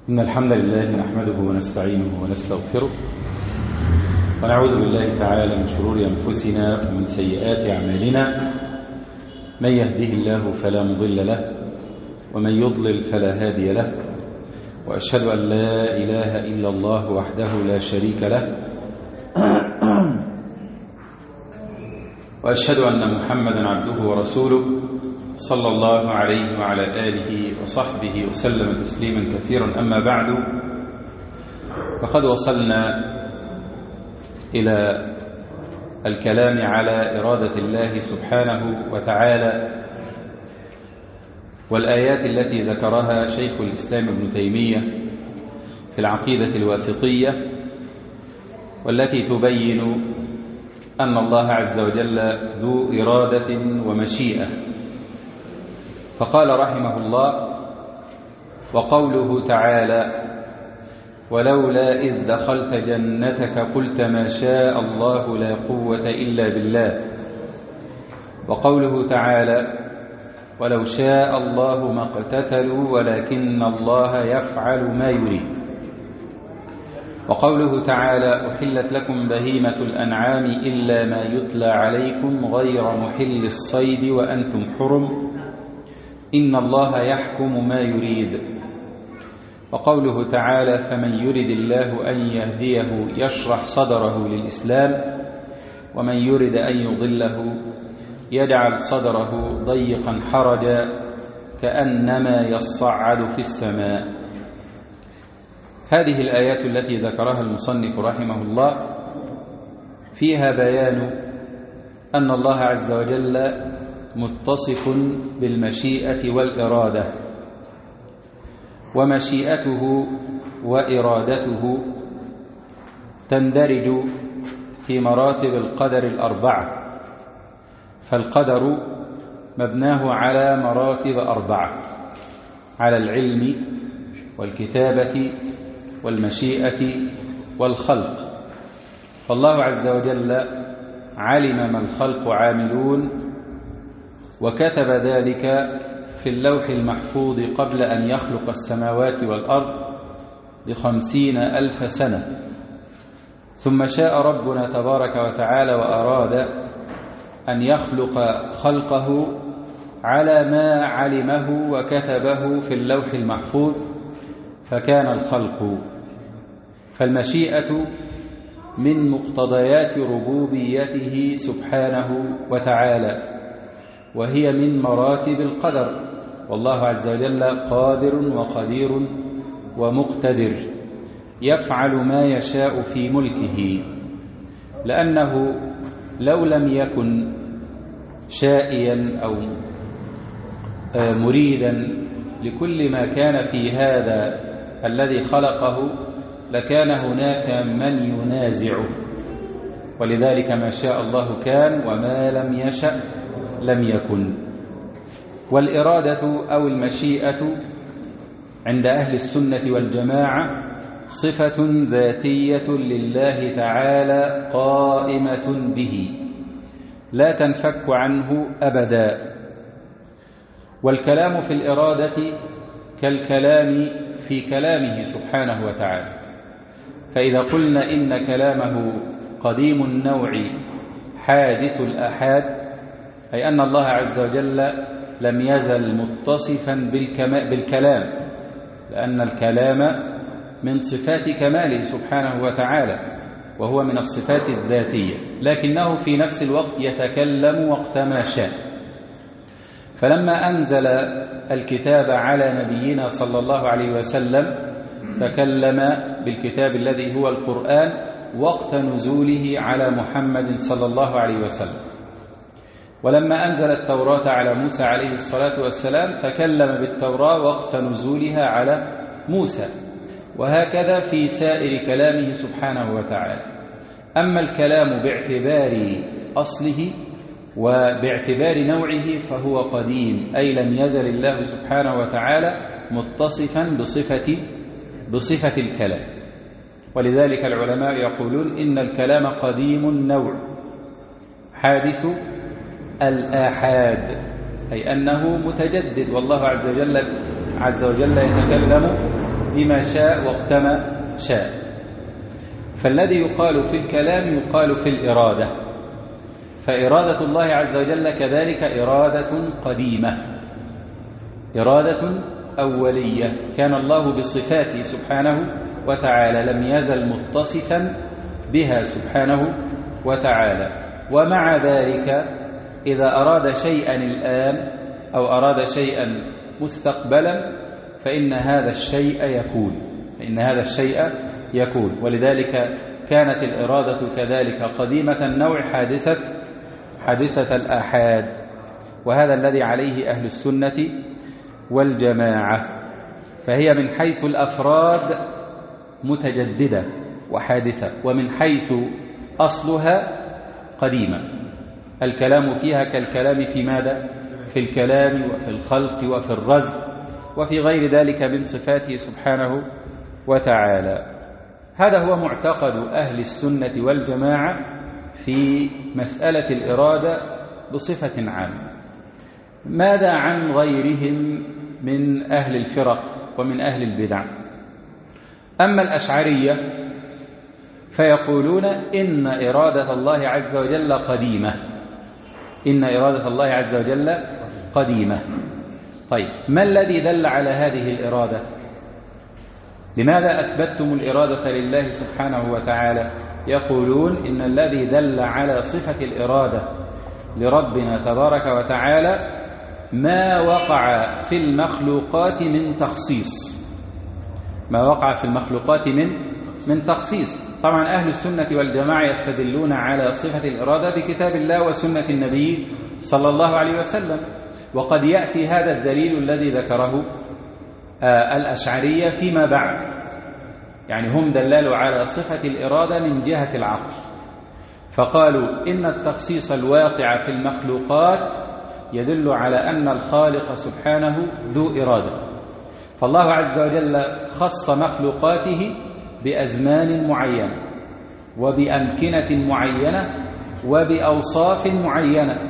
إن الحمد لله نحمده ونستعينه ونستغفره ونعوذ بالله تعالى من شرور أنفسنا ومن سيئات أعمالنا. من يهده الله فلا مضل له ومن يضلل فلا هادي له، وأشهد أن لا إله إلا الله وحده لا شريك له، وأشهد أن محمدا عبده ورسوله صلى الله عليه وعلى آله وصحبه وسلم تسليما كثيرا. أما بعد، فقد وصلنا إلى الكلام على إرادة الله سبحانه وتعالى والآيات التي ذكرها شيخ الإسلام ابن تيمية في العقيدة الواسطية، والتي تبين أن الله عز وجل ذو إرادة ومشيئة. فقال رحمه الله: وقوله تعالى: ولولا إذ دخلت جنتك قلت ما شاء الله لا قوة إلا بالله. وقوله تعالى: ولو شاء الله ما اقتتلوا ولكن الله يفعل ما يريد. وقوله تعالى: أحلت لكم بهيمة الأنعام إلا ما يتلى عليكم غير محل الصيد وأنتم حرم إن الله يحكم ما يريد. وقوله تعالى: فمن يرد الله أن يهديه يشرح صدره للإسلام ومن يرد أن يضله يجعل صدره ضيقا حرجا كأنما يصعد في السماء. هذه الآيات التي ذكرها المصنف رحمه الله فيها بيان أن الله عز وجل متصف بالمشيئة والإرادة، ومشيئته وإرادته تندرج في مراتب القدر الأربعة. فالقدر مبناه على مراتب أربعة: على العلم والكتابة والمشيئة والخلق. فالله عز وجل علم ما الخلق عاملون، وكتب ذلك في اللوح المحفوظ قبل أن يخلق السماوات والأرض ب50,000 سنة. ثم شاء ربنا تبارك وتعالى وأراد أن يخلق خلقه على ما علمه وكتبه في اللوح المحفوظ، فكان الخلق. فالمشيئة من مقتضيات ربوبيته سبحانه وتعالى، وهي من مراتب القدر. والله عز وجل قادر وقدير ومقتدر، يفعل ما يشاء في ملكه، لأنه لو لم يكن شائيا أو مريدا لكل ما كان في هذا الذي خلقه لكان هناك من ينازعه. ولذلك ما شاء الله كان وما لم يشأ لم يكن. والإرادة أو المشيئة عند أهل السنة والجماعة صفة ذاتية لله تعالى قائمة به لا تنفك عنه أبدا. والكلام في الإرادة كالكلام في كلامه سبحانه وتعالى. فإذا قلنا إن كلامه قديم النوع حادث الآحاد، أي أن الله عز وجل لم يزل متصفا بالكلام، لأن الكلام من صفات كماله سبحانه وتعالى، وهو من الصفات الذاتية، لكنه في نفس الوقت يتكلم وقت ما شاء. فلما أنزل الكتاب على نبينا صلى الله عليه وسلم تكلم بالكتاب الذي هو القرآن وقت نزوله على محمد صلى الله عليه وسلم. ولما أنزل التوراة على موسى عليه الصلاة والسلام تكلم بالتوراة وقت نزولها على موسى، وهكذا في سائر كلامه سبحانه وتعالى. أما الكلام باعتبار أصله وباعتبار نوعه فهو قديم، أي لم يزل الله سبحانه وتعالى متصفا بصفة الكلام. ولذلك العلماء يقولون إن الكلام قديم النوع حادث الآحاد، أي أنه متجدد، والله عز وجل يتكلم بما شاء وقتما شاء. فالذي يقال في الكلام يقال في الإرادة، فإرادة الله عز وجل كذلك إرادة قديمة، إرادة أولية، كان الله بصفاته سبحانه وتعالى لم يزل متصفا بها سبحانه وتعالى. ومع ذلك إذا أراد شيئا الآن أو أراد شيئا مستقبلا فإن هذا الشيء يكون. ولذلك كانت الإرادة كذلك قديمة النوع حادثة الآحاد، وهذا الذي عليه أهل السنة والجماعة. فهي من حيث الأفراد متجددة وحادثة، ومن حيث أصلها قديمة. الكلام فيها كالكلام في ماذا؟ في الكلام وفي الخلق وفي الرزق وفي غير ذلك من صفاته سبحانه وتعالى. هذا هو معتقد أهل السنة والجماعة في مسألة الإرادة بصفة عامة. ماذا عن غيرهم من أهل الفرق ومن أهل البدع؟ أما الأشعرية فيقولون إن إرادة الله عز وجل قديمة، إن إرادة الله عز وجل قديمة. طيب، ما الذي دل على هذه الإرادة؟ لماذا أثبتتم الإرادة لله سبحانه وتعالى؟ يقولون إن الذي دل على صفة الإرادة لربنا تبارك وتعالى ما وقع في المخلوقات من تخصيص، ما وقع في المخلوقات من تخصيص. طبعا أهل السنة والجماعة يستدلون على صفة الإرادة بكتاب الله وسنة النبي صلى الله عليه وسلم، وقد يأتي هذا الدليل الذي ذكره الأشعرية فيما بعد. يعني هم دللوا على صفة الإرادة من جهة العقل، فقالوا إن التخصيص الواقع في المخلوقات يدل على أن الخالق سبحانه ذو إرادة. فالله عز وجل خص مخلوقاته بأزمان معينة وبأمكنة معينة وبأوصاف معينة،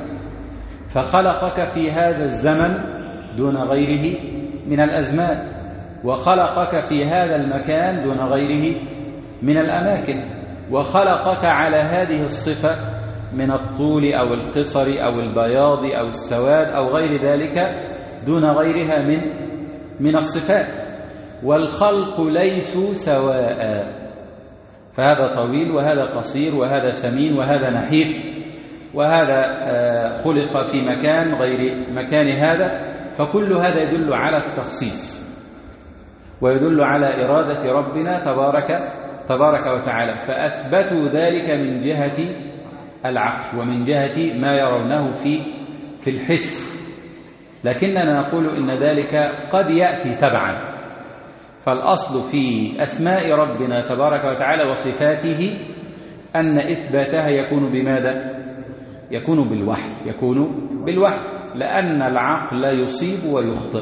فخلقك في هذا الزمن دون غيره من الأزمان، وخلقك في هذا المكان دون غيره من الأماكن، وخلقك على هذه الصفة من الطول أو القصر أو البياض أو السواد أو غير ذلك دون غيرها من الصفات. والخلق ليسوا سواء، فهذا طويل وهذا قصير وهذا سمين وهذا نحيف، وهذا خلق في مكان غير مكان هذا. فكل هذا يدل على التخصيص ويدل على إرادة ربنا تبارك وتعالى، فأثبتوا ذلك من جهة العقل ومن جهة ما يرونه في الحس. لكننا نقول إن ذلك قد يأتي تبعا، فالأصل في أسماء ربنا تبارك وتعالى وصفاته أن إثباتها يكون بماذا؟ يكون بالوحي، لأن العقل لا يصيب ويخطئ،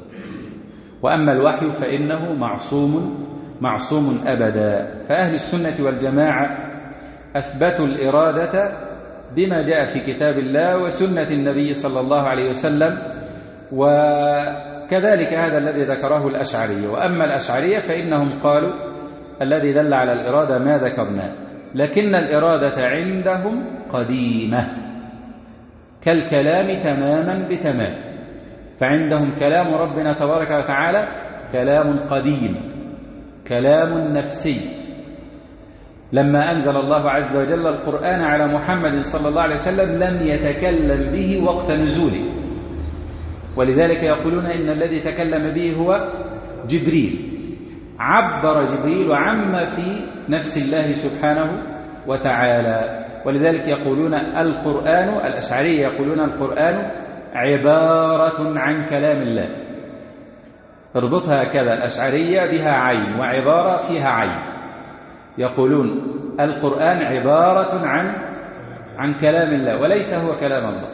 وأما الوحي فإنه معصوم أبدا. فأهل السنة والجماعة أثبتوا الإرادة بما جاء في كتاب الله وسنة النبي صلى الله عليه وسلم، وكذلك هذا الذي ذكره الأشعرية. وأما الأشعرية فإنهم قالوا الذي دل على الإرادة ما ذكرناه، لكن الإرادة عندهم قديمة كالكلام تماما بتمام. فعندهم كلام ربنا تبارك وتعالى كلام قديم، كلام نفسي. لما أنزل الله عز وجل القرآن على محمد صلى الله عليه وسلم لم يتكلم به وقت نزوله، ولذلك يقولون إن الذي تكلم به هو جبريل. عبر جبريل عما في نفس الله سبحانه وتعالى، ولذلك يقولون القرآن، الأشعرية يقولون القرآن عبارة عن كلام الله. اربطها كذا، الأشعرية بها عين وعبارة فيها عين. يقولون القرآن عبارة عن كلام الله وليس هو كلام الله.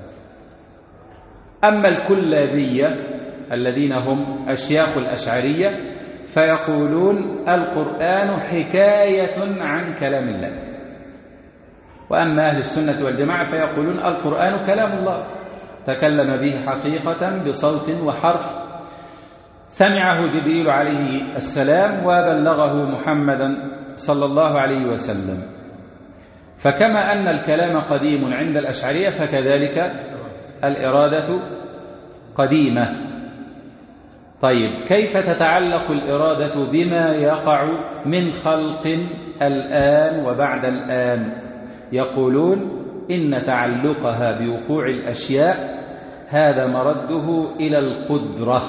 أما الكلابية الذين هم أشياخ الأشعرية فيقولون القرآن حكاية عن كلام الله. وأما أهل السنة والجماعة فيقولون القرآن كلام الله تكلم به حقيقة بصوت وحرف، سمعه جبريل عليه السلام وبلغه محمدا صلى الله عليه وسلم. فكما أن الكلام قديم عند الأشعرية فكذلك الإرادة قديمة. طيب كيف تتعلق الإرادة بما يقع من خلق الآن وبعد الآن؟ يقولون إن تعلقها بوقوع الأشياء هذا مرده إلى القدرة،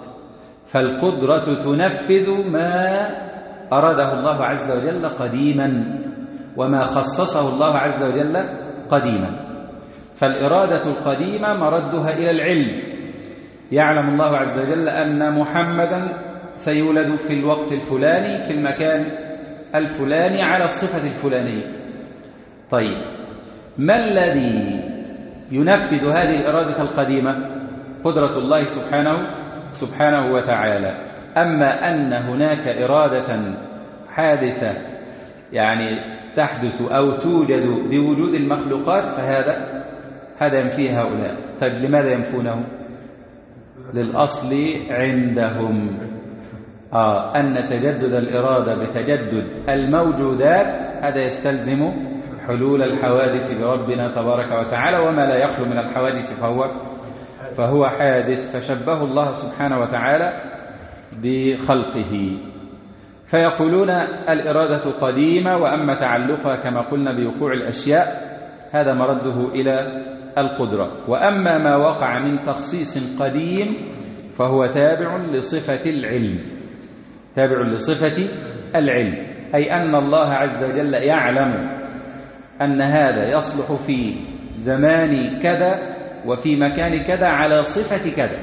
فالقدرة تنفذ ما أراده الله عز وجل قديما وما خصصه الله عز وجل قديما. فالإرادة القديمة مردها إلى العلم، يعلم الله عز وجل أن محمدا سيولد في الوقت الفلاني في المكان الفلاني على الصفة الفلانية. طيب ما الذي ينفذ هذه الإرادة القديمة؟ قدرة الله سبحانه وتعالى. أما أن هناك إرادة حادثة يعني تحدث أو توجد بوجود المخلوقات فهذا ينفيه هؤلاء. طيب لماذا ينفونه؟ للأصل عندهم أن تجدد الإرادة بتجدد الموجودات هذا يستلزم حلول الحوادث بربنا تبارك وتعالى، وما لا يخلو من الحوادث فهو حادث. فشبه الله سبحانه وتعالى بخلقه. فيقولون الإرادة قديمة، وأما تعلقها كما قلنا بوقوع الأشياء هذا مرده إلى القدرة. وأما ما وقع من تخصيص قديم فهو تابع لصفة العلم، تابع لصفة العلم، أي أن الله عز وجل يعلم أن هذا يصلح في زمان كذا وفي مكان كذا على صفة كذا،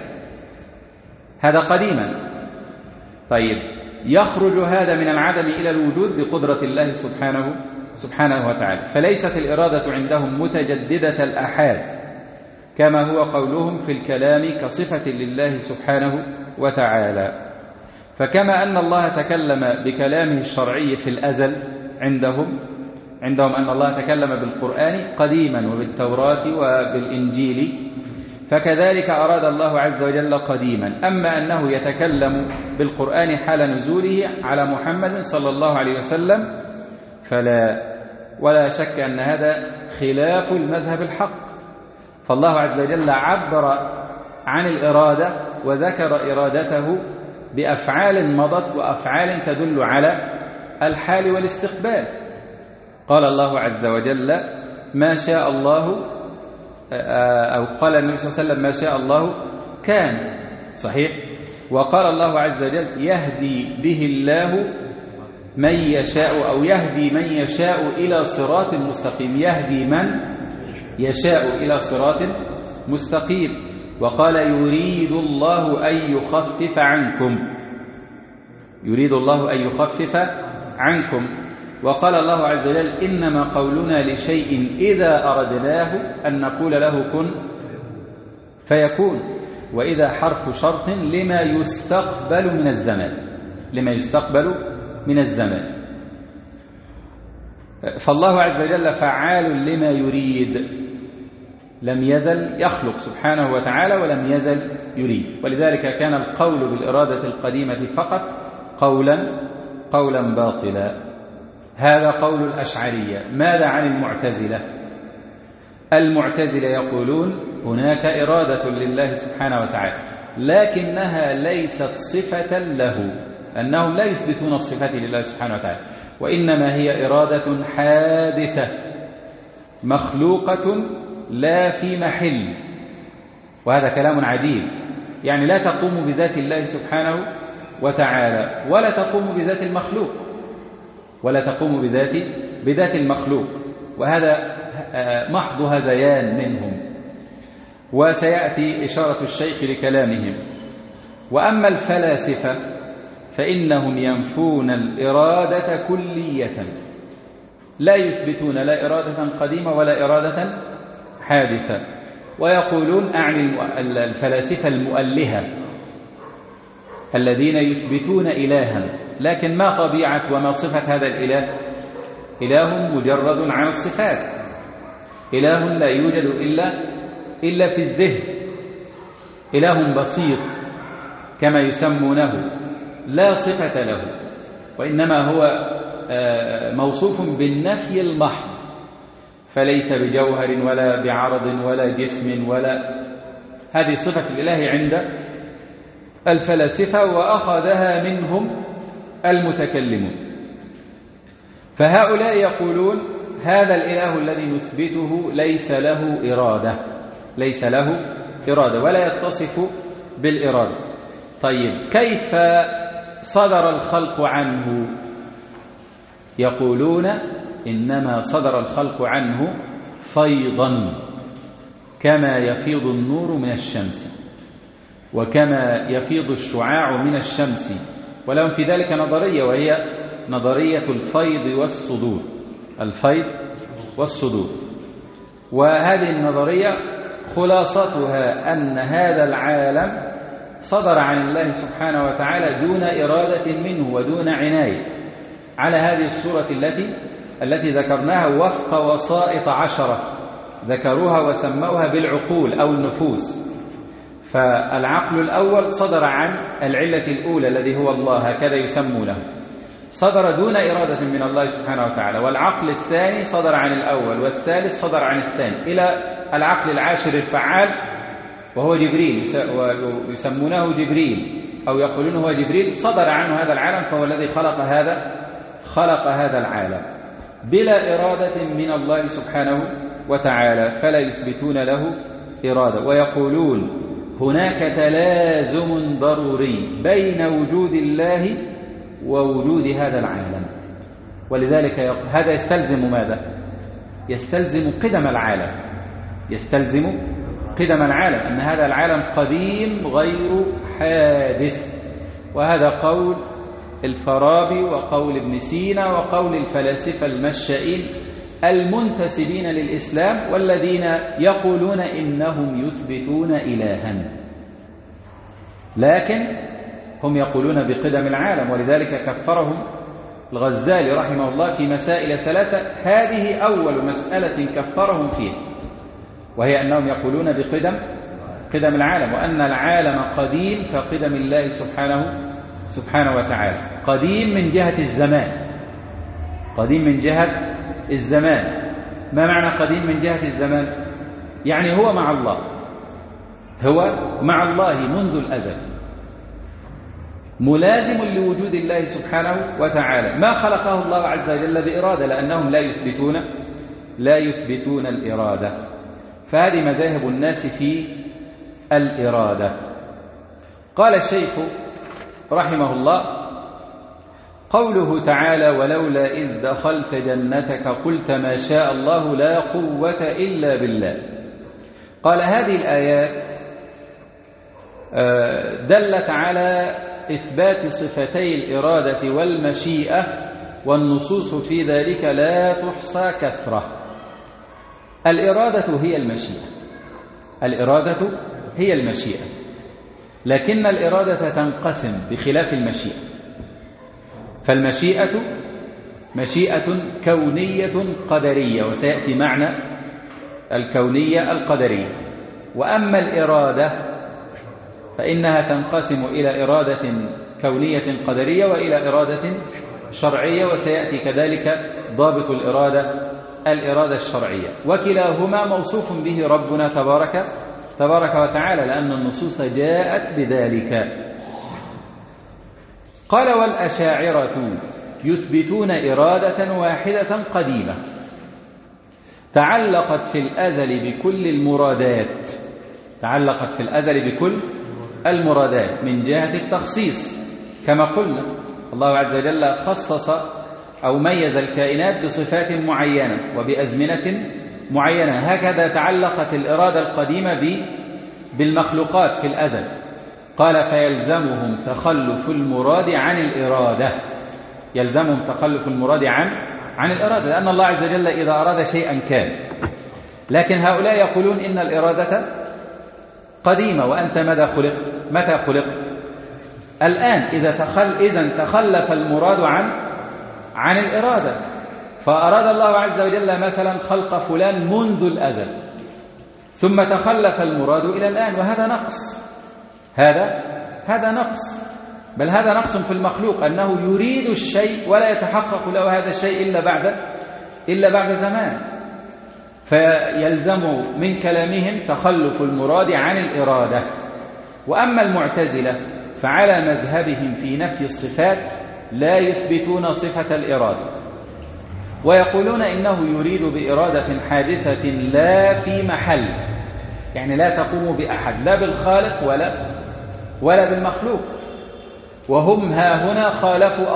هذا قديما. طيب يخرج هذا من العدم إلى الوجود بقدرة الله سبحانه وتعالى. فليست الإرادة عندهم متجددة الآحاد كما هو قولهم في الكلام كصفة لله سبحانه وتعالى. فكما أن الله تكلم بكلامه الشرعي في الأزل عندهم أن الله تكلم بالقرآن قديما وبالتوراة وبالإنجيل، فكذلك أراد الله عز وجل قديما. أما أنه يتكلم بالقرآن حال نزوله على محمد صلى الله عليه وسلم ولا شك أن هذا خلاف المذهب الحق. فالله عز وجل عبر عن الإرادة وذكر إرادته بأفعال مضت وأفعال تدل على الحال والاستقبال. قال الله عز وجل ما شاء الله، أو قال النبي صلى الله عليه وسلم ما شاء الله كان، صحيح. وقال الله عز وجل يهدي به الله من يشاء، أو يهدي من يشاء إلى صراط مستقيم، يهدي من يشاء إلى صراط مستقيم. وقال يريد الله أن يخفف عنكم، يريد الله أن يخفف عنكم. وقال الله عز وجل إنما قولنا لشيء إذا أردناه أن نقول له كن فيكون. وإذا حرف شرط لما يستقبل من الزمان، لما يستقبل من الزمان. فالله عز وجل فعال لما يريد، لم يزل يخلق سبحانه وتعالى ولم يزل يريد. ولذلك كان القول بالإرادة القديمة فقط قولا باطلا. هذا قول الأشعرية. ماذا عن المعتزلة؟ المعتزلة يقولون هناك إرادة لله سبحانه وتعالى لكنها ليست صفة له، أنهم لا يثبتون الصفة لله سبحانه وتعالى، وإنما هي إرادة حادثة مخلوقة لا في محل. وهذا كلام عجيب، يعني لا تقوم بذات الله سبحانه وتعالى ولا تقوم بذات المخلوق، ولا تقوم بذات المخلوق. وهذا محض هذيان منهم، وسيأتي إشارة الشيخ لكلامهم. وأما الفلاسفة فإنهم ينفون الإرادة كلية، لا يثبتون لا إرادة قديمة ولا إرادة حادثة. ويقولون أعني الفلاسفة المؤلهة الذين يثبتون إلها، لكن ما طبيعة وما صفة هذا الإله؟ إله مجرد عن الصفات، إله لا يوجد إلا في الذهن، إله بسيط كما يسمونه لا صفة له، وإنما هو موصوف بالنفي المحض، فليس بجوهر ولا بعرض ولا جسم ولا، هذه صفة الإله عند الفلاسفة وأخذها منهم المتكلمون. فهؤلاء يقولون هذا الإله الذي نثبته ليس له إرادة ولا يتصف بالإرادة. طيب كيف صدر الخلق عنه؟ يقولون إنما صدر الخلق عنه فيضا كما يفيض النور من الشمس وكما يفيض الشعاع من الشمس، ولهم في ذلك نظرية وهي نظرية الفيض والصدور. وهذه النظرية خلاصتها أن هذا العالم صدر عن الله سبحانه وتعالى دون إرادة منه ودون عناية، على هذه الصورة التي ذكرناها وفق وسائط 10 ذكروها وسموها بالعقول أو النفوس. فالعقل الأول صدر عن العلة الأولى الذي هو الله، هكذا يسمونه، صدر دون إرادة من الله سبحانه وتعالى. والعقل الثاني صدر عن الأول، والثالث صدر عن الثاني، إلى العقل العاشر الفعال وهو جبريل، ويسمونه جبريل أو يقولون هو جبريل، صدر عنه هذا العالم، فهو الذي خلق هذا العالم بلا إرادة من الله سبحانه وتعالى، فلا يثبتون له إرادة. ويقولون هناك تلازم ضروري بين وجود الله ووجود هذا العالم، ولذلك هذا يستلزم ماذا؟ يستلزم قدم العالم، أن هذا العالم قديم غير حادث. وهذا قول الفارابي وقول ابن سينا وقول الفلاسفة المشائين المنتسبين للإسلام، والذين يقولون إنهم يثبتون إلها، لكن هم يقولون بقدم العالم. ولذلك كفرهم الغزالي رحمه الله في مسائل 3، هذه أول مسألة كفرهم فيها، وهي أنهم يقولون بقدم العالم، وأن العالم قديم كقدم الله سبحانه وتعالى، قديم من جهة الزمان. ما معنى قديم من جهة الزمان؟ يعني هو مع الله منذ الأزل، ملازم لوجود الله سبحانه وتعالى، ما خلقه الله عز وجل بإرادة، لأنهم لا يثبتون الإرادة. فهذه مذاهب الناس في الإرادة. قال الشيخ رحمه الله: قوله تعالى: ولولا إذ دخلت جنتك قلت ما شاء الله لا قوة إلا بالله. قال هذه الآيات دلت على إثبات صفتي الإرادة والمشيئة، والنصوص في ذلك لا تحصى كثرة. الإرادة هي المشيئة، لكن الإرادة تنقسم بخلاف المشيئة. فالمشيئة مشيئة كونية قدرية، وسيأتي معنى الكونية القدرية. وأما الإرادة فإنها تنقسم إلى إرادة كونية قدرية وإلى إرادة شرعية، وسيأتي كذلك ضابط الإرادة الشرعية، وكلاهما موصوف به ربنا تبارك وتعالى، لأن النصوص جاءت بذلك. قال: والأشاعرة يثبتون إرادة واحدة قديمة تعلقت في الأزل بكل المرادات من جهة التخصيص، كما قلنا الله عز وجل خصص أو ميز الكائنات بصفات معينة وبأزمنة معينة. هكذا تعلقت الإرادة القديمة بالمخلوقات في الأزل. قال: فيلزمهم تخلف المراد عن الإرادة، عن الإرادة، لأن الله عز وجل إذا أراد شيئا كان. لكن هؤلاء يقولون إن الإرادة قديمة، وأنت متى خلقت؟ الآن. إذا تخلف المراد عن الإرادة، فأراد الله عز وجل مثلا خلق فلان منذ الأزل، ثم تخلف المراد إلى الآن، وهذا نقص. هذا نقص، بل هذا نقص في المخلوق، أنه يريد الشيء ولا يتحقق له هذا الشيء إلا بعد زمان. فيلزم من كلامهم تخلف المراد عن الإرادة. وأما المعتزلة فعلى مذهبهم في نفي الصفات لا يثبتون صفة الإرادة، ويقولون إنه يريد بإرادة حادثة لا في محل، يعني لا تقوم بأحد، لا بالخالق ولا بالمخلوق. وهم هنا خالفوا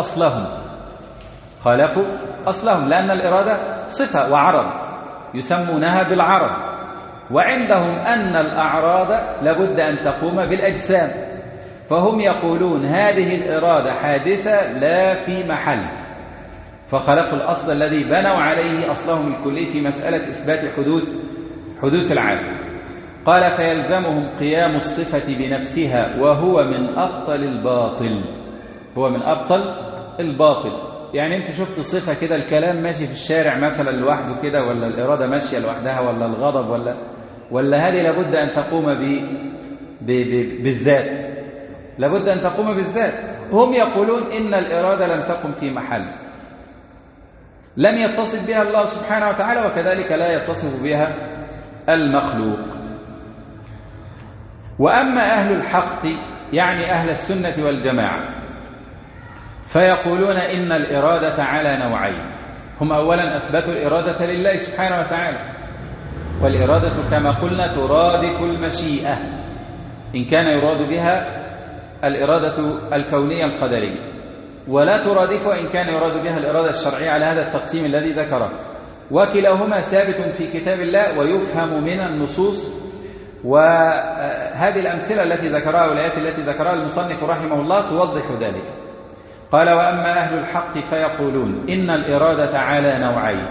أصلهم، لأن الإرادة صفة وعرض يسمونها بالعرض، وعندهم أن الأعراض لابد أن تقوم بالأجسام، فهم يقولون هذه الإرادة حادثة لا في محل، فخلفوا الأصل الذي بنوا عليه أصلهم الكلي في مسألة إثبات حدوث العالم. قال فيلزمهم قيام الصفة بنفسها، وهو من أبطل الباطل. يعني انت شفت صفة كده، الكلام ماشي في الشارع مثلا لوحده كده، ولا الإرادة ماشية لوحدها، ولا الغضب، ولا هذه لابد أن تقوم بالذات، لابد أن تقوم بالذات. هم يقولون إن الإرادة لم تقم في محل، لم يتصف بها الله سبحانه وتعالى، وكذلك لا يتصف بها المخلوق. وأما أهل الحق يعني أهل السنة والجماعة فيقولون إن الإرادة على نوعين. هم أولا أثبتوا الإرادة لله سبحانه وتعالى، والإرادة كما قلنا ترادف المشيئة، إن كان يراد بها الإرادة الكونية القدرية، ولا ترادفها إن كان يراد بها الإرادة الشرعية على هذا التقسيم الذي ذكره. وكلاهما ثابت في كتاب الله ويفهم من النصوص. وهذه الأمثلة التي ذكرها والآيات التي ذكرها المصنف رحمه الله توضح ذلك. قال وأما أهل الحق فيقولون إن الإرادة على نوعين: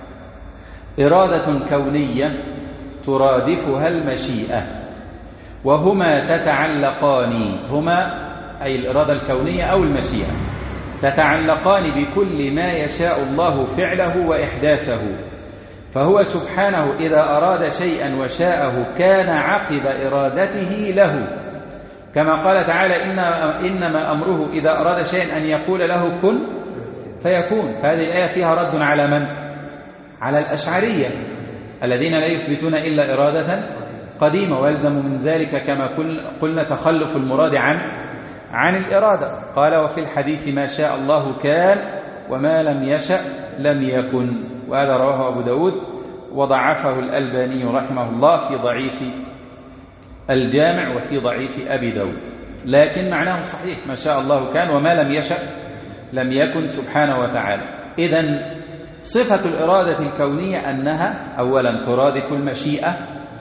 إرادة كونية ترادفها المشيئة، وهما تتعلقان، هما أي الإرادة الكونية أو المشيئة، تتعلقان بكل ما يشاء الله فعله وإحداثه، فهو سبحانه إذا أراد شيئا وشاءه كان عقب إرادته له، كما قال تعالى إنما أمره إذا أراد شيئا أن يقول له كن فيكون. فهذه الآية فيها رد على من؟ على الأشعرية الذين لا يثبتون إلا إرادة قديمة، ويلزم من ذلك كما قلنا تخلف المراد عن الإرادة. قال وفي الحديث ما شاء الله كان وما لم يشأ لم يكن، وهذا رواه أبو داود وضعفه الألباني رحمه الله في ضعيف الجامع وفي ضعيف أبي داود، لكن معناه صحيح، ما شاء الله كان وما لم يشأ لم يكن سبحانه وتعالى. إذن صفة الإرادة الكونية أنها أولا ترادف المشيئة،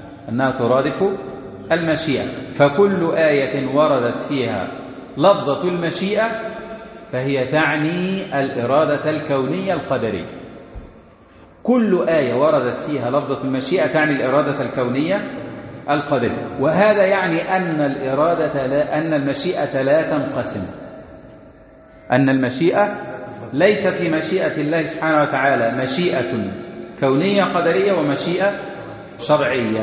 فكل آية وردت فيها لفظة المشيئة فهي تعني الإرادة الكونية القدرية. كل آية وردت فيها لفظة المشيئة تعني الإرادة الكونية القدرية. وهذا يعني أن المشيئة لا تنقسم، أن المشيئة ليس في مشيئة الله سبحانه وتعالى مشيئة كونية قدرية ومشيئة شرعية.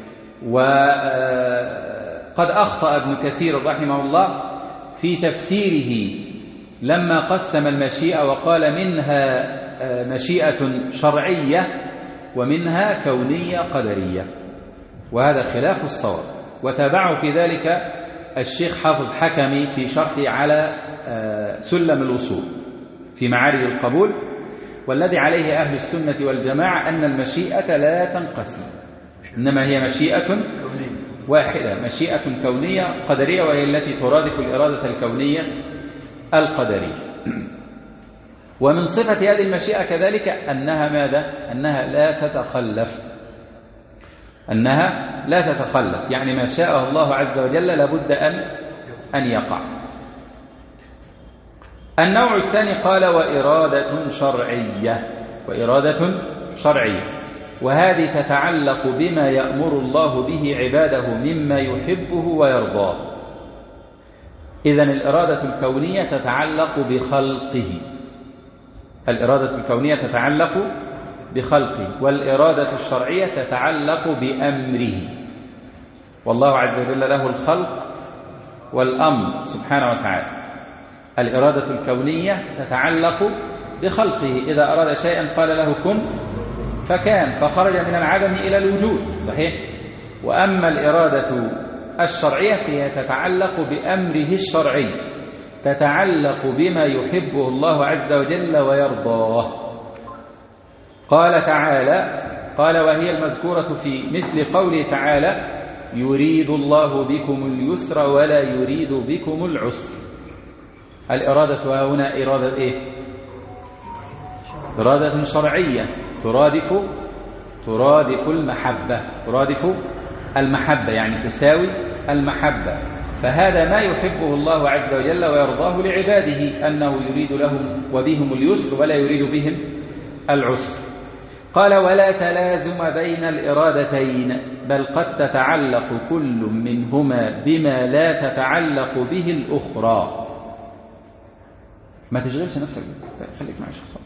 وقد أخطأ ابن كثير رحمه الله في تفسيره لما قسم المشيئة وقال منها مشيئة شرعية ومنها كونية قدرية، وهذا خلاف الصواب. وتابعه في ذلك الشيخ حافظ حكمي في شرحه على سلم الوصول في معارج القبول، والذي عليه أهل السنة والجماعة أن المشيئة لا تنقسم، إنما هي مشيئة واحدة، مشيئة كونية قدرية، وهي التي ترادف الإرادة الكونية القدرية. ومن صفة هذه المشيئة كذلك أنها ماذا؟ أنها لا تتخلف، يعني ما شاء الله عز وجل لابد أن يقع. النوع الثاني قال وإرادة شرعية، وهذه تتعلق بما يأمر الله به عباده مما يحبه ويرضاه. إذن الإرادة الكونية تتعلق بخلقه، والإرادة الشرعية تتعلق بأمره، والله عز وجل له الخلق والأمر سبحانه وتعالى. الإرادة الكونية تتعلق بخلقه، إذا أراد شيئا قال له كن فكان، فخرج من العدم إلى الوجود، صحيح؟ وأما الإرادة الشرعية فهي تتعلق بأمره الشرعي، تتعلق بما يحبه الله عز وجل ويرضاه. قال تعالى، قال وهي المذكورة في مثل قوله تعالى يريد الله بكم اليسر ولا يريد بكم العسر. الإرادة هنا إرادة إيه؟ إرادة شرعية ترادف المحبة، يعني تساوي المحبة. فهذا ما يحبه الله عز وجل ويرضاه لعباده، أنه يريد لهم وبهم اليسر ولا يريد بهم العسر. قال ولا تلازم بين الإرادتين، بل قد تتعلق كل منهما بما لا تتعلق به الأخرى. ما تشغلش نفسك، خليك مع الشخص.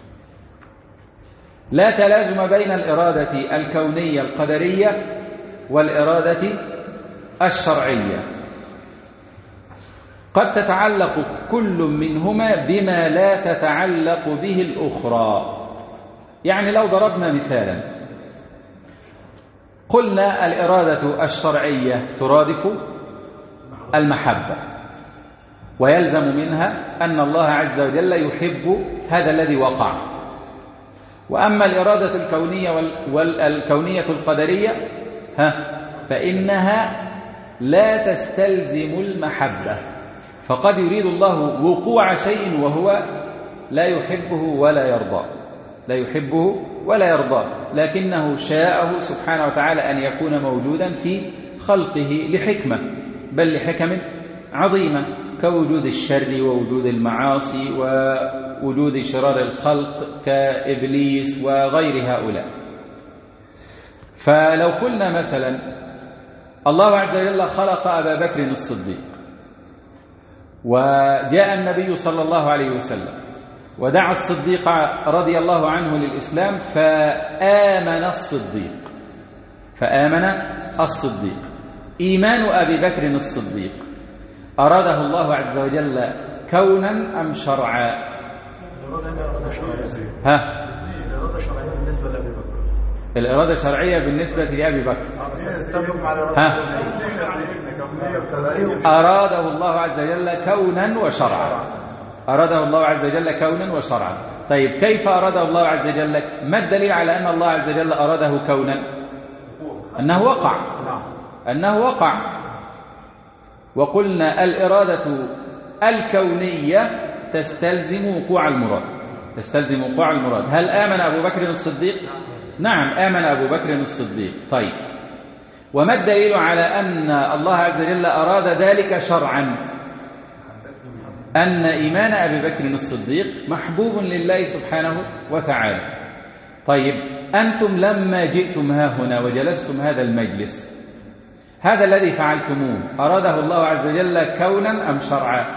لا تلازم بين الإرادة الكونية القدرية والإرادة الشرعية، قد تتعلق كل منهما بما لا تتعلق به الأخرى. يعني لو ضربنا مثالا قلنا الإرادة الشرعية ترادف المحبة، ويلزم منها أن الله عز وجل يحب هذا الذي وقع. وأما الإرادة الكونية القدرية فإنها لا تستلزم المحبة، فقد يريد الله وقوع شيء وهو لا يحبه ولا يرضاه، لكنه شاءه سبحانه وتعالى أن يكون موجودا في خلقه لحكمة، بل لحكم عظيمة، كوجود الشر ووجود المعاصي ووجود شرار الخلق كإبليس وغير هؤلاء. فلو قلنا مثلا الله عز وجل خلق أبا بكر الصديق، وجاء النبي صلى الله عليه وسلم ودعا الصديق رضي الله عنه للإسلام، فآمن الصديق. إيمان أبي بكر الصديق أراده الله عز وجل كونا أم شرعا؟ الإرادة الشرعية بالنسبة لأبي بكر أراده الله عز وجل كونا وشرعا. طيب كيف أراده الله عز وجل؟ ما الدليل على أن الله عز وجل أراده كونا؟ أنه وقع. وقلنا الإرادة الكونية تستلزم وقوع المراد. هل آمن أبو بكر الصديق؟ نعم، آمن أبو بكر الصديق. طيب وما الدليل على أن الله عز وجل أراد ذلك شرعا؟ أن إيمان أبي بكر الصديق محبوب لله سبحانه وتعالى. طيب أنتم لما جئتم ها هنا وجلستم هذا المجلس، هذا الذي فعلتموه أراده الله عز وجل كونا أم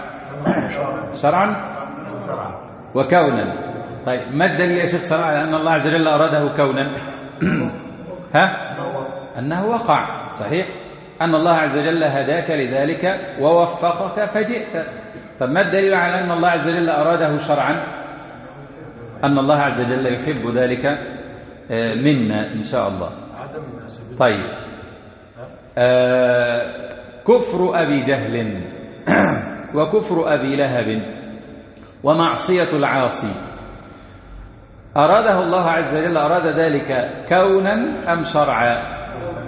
شرعا وكونا. طيب ما الدليل يا شيخ صلاح على أن الله عز وجل أراده كونا؟ أنه وقع، صحيح، أن الله عز وجل هداك لذلك ووفقك فجئت. طب ما الدليل على أن الله عز وجل أراده شرعا؟ أن الله عز وجل يحب ذلك منا إن شاء الله. طيب كفر أبي جهل وكفر أبي لهب ومعصية العاصي، أراده الله عز وجل أراد ذلك كونا أم شرعا؟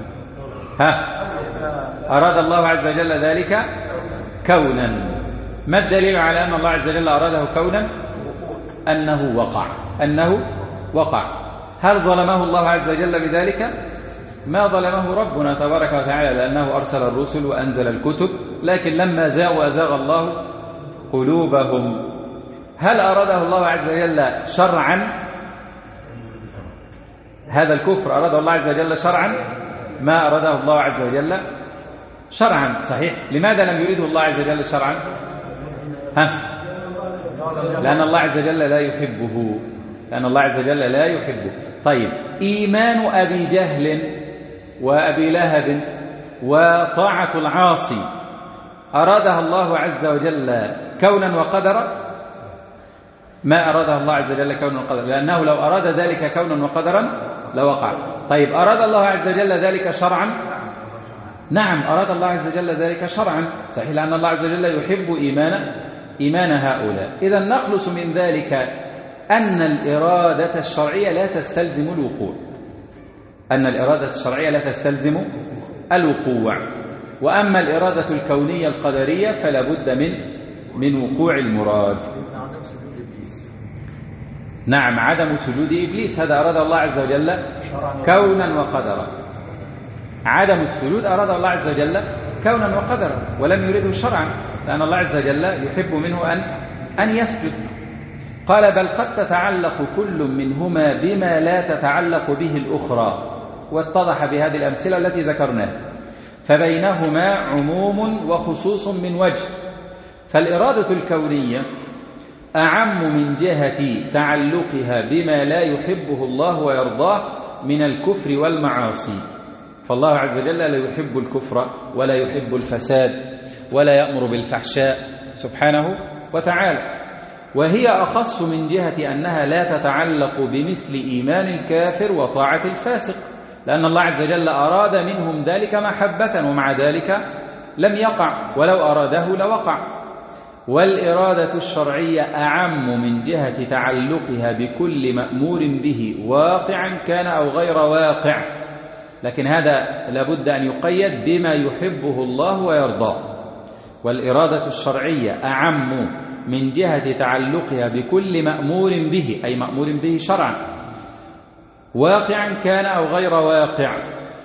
أراد الله عز وجل ذلك كونا. ما الدليل على أن الله عز وجل أراده كونا؟ أنه وقع. هل ظلمه الله عز وجل بذلك؟ ما ظلمه ربنا تبارك وتعالى، لأنه أرسل الرسل وأنزل الكتب، لكن لما زاغوا أزاغ الله قلوبهم. هل أراده الله عز وجل شرعا؟ هذا الكفر أراده الله عز وجل شرعا؟ ما أراده الله عز وجل شرعا، صحيح. لماذا لم يريده الله عز وجل شرعا؟ لأن الله عز وجل لا يحبه. طيب إيمان أبي جهل وأبي لهب وطاعة العاصي أرادها الله عز وجل كونا وقدرا؟ ما أرادها الله عز وجل كونا وقدرا، لأنه لو أراد ذلك كونا وقدرا لوقع. طيب أراد الله عز وجل ذلك شرعا؟ نعم أراد الله عز وجل ذلك شرعا، صحيح، لأن الله عز وجل يحب إيمان هؤلاء. إذا نخلص من ذلك أن الإرادة الشرعية لا تستلزم الوقوع، أن الإرادة الشرعية لا تستلزم الوقوع. وأما الإرادة الكونية القدرية فلا بد من وقوع المراد. نعم عدم سجود إبليس هذا أراد الله عز وجل كونا وقدرا. عدم السجود أراد الله عز وجل كونا وقدرا ولم يرده شرعا، لأن الله عز وجل يحب منه أن يسجد. قال بل قد تتعلق كل منهما بما لا تتعلق به الأخرى، واتضح بهذه الأمثلة التي ذكرناها. فبينهما عموم وخصوص من وجه، فالإرادة الكونية أعم من جهة تعلقها بما لا يحبه الله ويرضاه من الكفر والمعاصي، فالله عز وجل لا يحب الكفر ولا يحب الفساد ولا يأمر بالفحشاء سبحانه وتعالى. وهي أخص من جهة أنها لا تتعلق بمثل إيمان الكافر وطاعة الفاسق، لأن الله عز وجل أراد منهم ذلك محبة ومع ذلك لم يقع، ولو أراده لوقع. والإرادة الشرعية أعم من جهة تعلقها بكل مأمور به واقعا كان أو غير واقع، لكن هذا لابد أن يقيد بما يحبه الله ويرضاه. والإرادة الشرعية أعم من جهة تعلقها بكل مأمور به، أي مأمور به شرعا واقعا كان أو غير واقع،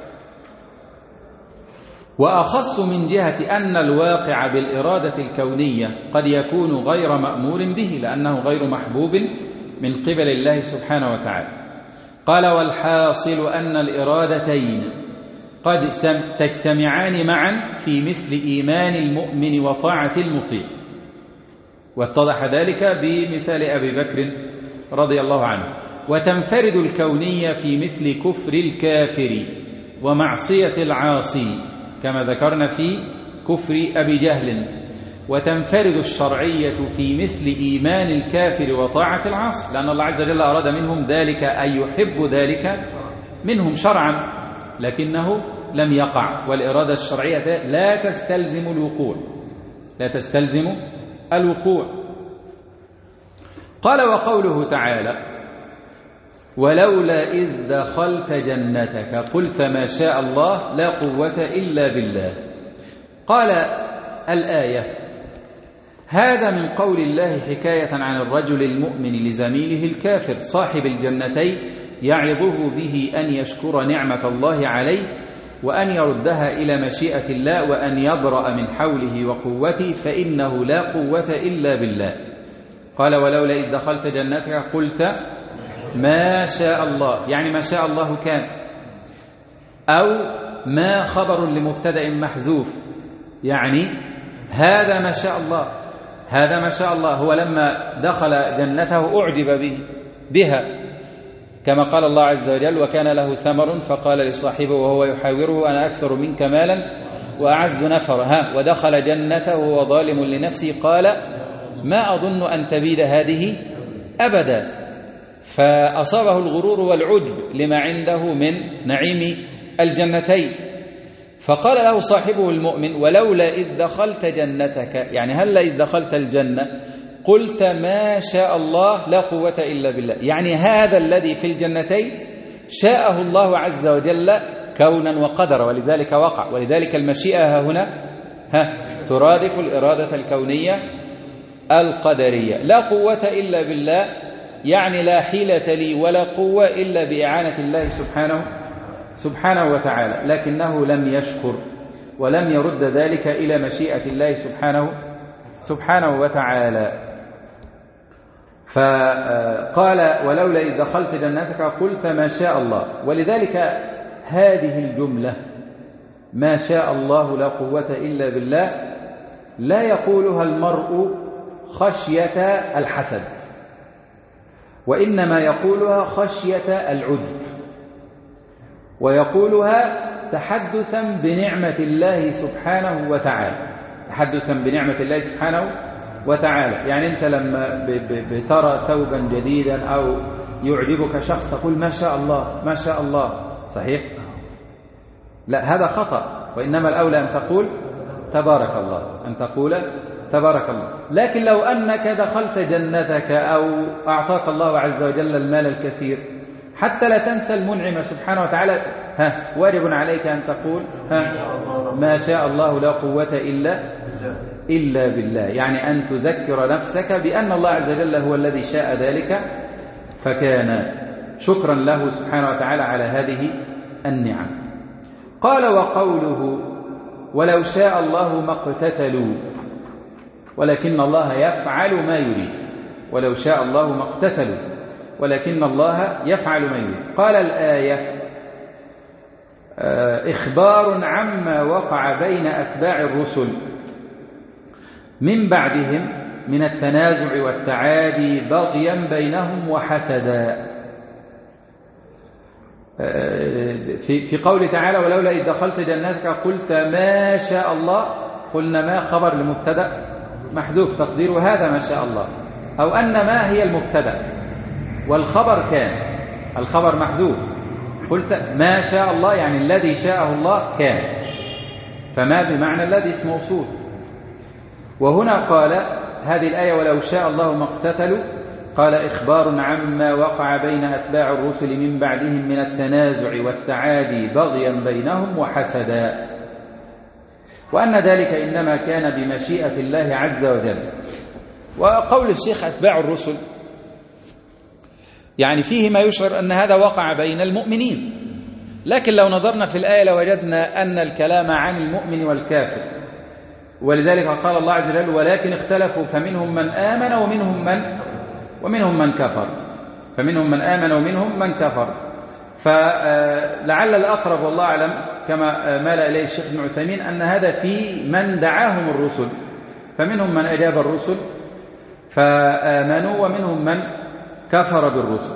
وأخص من جهة أن الواقع بالإرادة الكونية قد يكون غير مأمور به لأنه غير محبوب من قبل الله سبحانه وتعالى. قال والحاصل أن الإرادتين قد تجتمعان معا في مثل إيمان المؤمن وطاعة المطيع، واتضح ذلك بمثال أبي بكر رضي الله عنه. وتنفرد الكونية في مثل كفر الكافر ومعصية العاصي كما ذكرنا في كفر أبي جهل، وتنفرد الشرعية في مثل إيمان الكافر وطاعة العاصي، لأن الله عز وجل أراد منهم ذلك أن يحب ذلك منهم شرعا لكنه لم يقع. والإرادة الشرعية لا تستلزم الوقوع، لا تستلزم الوقوع. قال وقوله تعالى ولولا إذ دخلت جنتك قلت ما شاء الله لا قوة إلا بالله. قال الآية هذا من قول الله حكاية عن الرجل المؤمن لزميله الكافر صاحب الجنتين يعظه به أن يشكر نعمة الله عليه وأن يردها إلى مشيئة الله وأن يبرأ من حوله وقوته فإنه لا قوة إلا بالله. قال ولولا إذ دخلت جنتك قلت ما شاء الله، يعني ما شاء الله كان، أو ما خبر لمبتدأ محذوف، يعني هذا ما شاء الله، هذا ما شاء الله. هو لما دخل جنته أعجب بها كما قال الله عز وجل وكان له ثمر فقال لصاحبه وهو يحاوره أنا أكثر منك مالا وأعز نفرا، ودخل جنته وهو ظالم لنفسه قال ما أظن أن تبيد هذه أبدا، فأصابه الغرور والعجب لما عنده من نعيم الجنتين. فقال له صاحبه المؤمن ولولا إذ دخلت جنتك، يعني هلا إذ دخلت الجنة قلت ما شاء الله لا قوة إلا بالله، يعني هذا الذي في الجنتين شاءه الله عز وجل كونا وقدرا ولذلك وقع. ولذلك المشيئة هنا ترادف الإرادة الكونية القدرية. لا قوة إلا بالله يعني لا حيلة لي ولا قوة إلا بإعانة الله سبحانه وتعالى، لكنه لم يشكر ولم يرد ذلك إلى مشيئة الله سبحانه وتعالى. فقال ولولا إذ دخلت جنتك قلت ما شاء الله. ولذلك هذه الجملة ما شاء الله لا قوة إلا بالله لا يقولها المرء خشية الحسد، وإنما يقولها خشية العجب، ويقولها تحدثا بنعمة الله سبحانه وتعالى. تحدثا بنعمة الله سبحانه وتعالى. يعني أنت لما بترى ثوبا جديدا أو يعجبك شخص تقول ما شاء الله ما شاء الله، صحيح؟ لا، هذا خطأ، وإنما الأولى أن تقول تبارك الله، أن تقول تبارك الله. لكن لو أنك دخلت جنتك أو أعطاك الله عز وجل المال الكثير، حتى لا تنسى المنعم سبحانه وتعالى، واجب عليك أن تقول ما شاء الله لا قوة إلا بالله، يعني أن تذكر نفسك بأن الله عز وجل هو الذي شاء ذلك فكان، شكرا له سبحانه وتعالى على هذه النعم. قال وقوله ولو شاء الله ما اقتتلوا ولكن الله يفعل ما يريد. ولو شاء الله ما اقتتلوا ولكن الله يفعل ما يريد. قال الآية إخبار عما وقع بين أتباع الرسل من بعدهم من التنازع والتعادي بغيا بينهم وحسدا. في قوله تعالى ولولا إذ دخلت جنتك قلت ما شاء الله، قلنا ما خبر لمبتدأ محذوف تقديره هذا ما شاء الله، أو أن ما هي المبتدأ والخبر كان، الخبر محذوف، قلت ما شاء الله يعني الذي شاءه الله كان، فما بمعنى الذي اسم موصول. وهنا قال هذه الآية ولو شاء الله ما اقتتلوا، قال إخبار عما وقع بين أتباع الرسل من بعدهم من التنازع والتعادي بغيا بينهم وحسدا، وأن ذلك إنما كان بمشيئة الله عز وجل. وقول الشيخ أتباع الرسل يعني فيه ما يشعر أن هذا وقع بين المؤمنين، لكن لو نظرنا في الآية لوجدنا أن الكلام عن المؤمن والكافر، ولذلك قال الله عز وجل ولكن اختلفوا فمنهم من آمن ومنهم من كفر، فمنهم من آمن ومنهم من كفر. فلعل الأقرب والله أعلم كما مال إليه الشيخ ابن عثيمين أن هذا في من دعاهم الرسل، فمنهم من أجاب الرسل فآمنوا ومنهم من كفر بالرسل.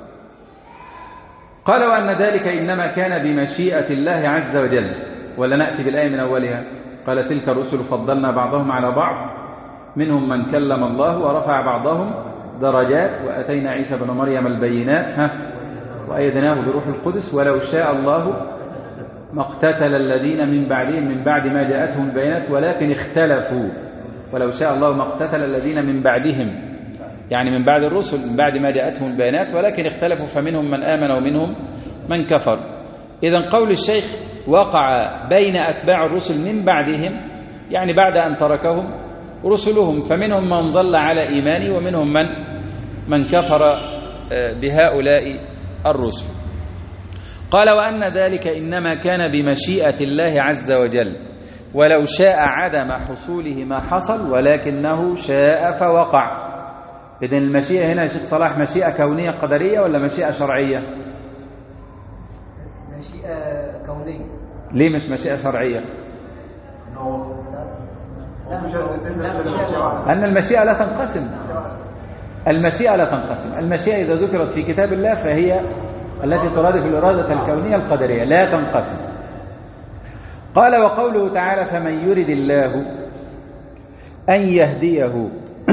قال وأن ذلك إنما كان بمشيئة الله عز وجل. ولا نأتي بالآية من أولها، قال تلك الرسل فضلنا بعضهم على بعض منهم من كلم الله ورفع بعضهم درجات وأتينا عيسى بن مريم البينات وأيدناه بروح القدس ولو شاء الله ما اقتتل الذين من بعدهم من بعد ما جاءتهم البينات ولكن اختلفوا. ولو شاء الله ما اقتتل الذين من بعدهم يعني من بعد الرسل من بعد ما جاءتهم البينات ولكن اختلفوا فمنهم من آمن ومنهم من كفر. إذن قول الشيخ وقع بين أتباع الرسل من بعدهم يعني بعد أن تركهم رسلهم، فمنهم من ظل على إيمانه ومنهم من كفر بهؤلاء الرسل. قال وأن ذلك إنما كان بمشيئة الله عز وجل، ولو شاء عدم حصوله ما حصل ولكنه شاء فوقع. إذن المشيئة هنا يا شيخ صلاح مشيئة كونية قدرية ولا مشيئة شرعية؟ مشيئة كونية. ليه مش مشيئة شرعية؟ أن المشيئة لا تنقسم. المشيئة لا تنقسم. المشيئة إذا ذكرت في كتاب الله فهي التي ترادف الإرادة الكونية القدرية لا تنقسم. قال وقوله تعالى فمن يرد الله أن يهديه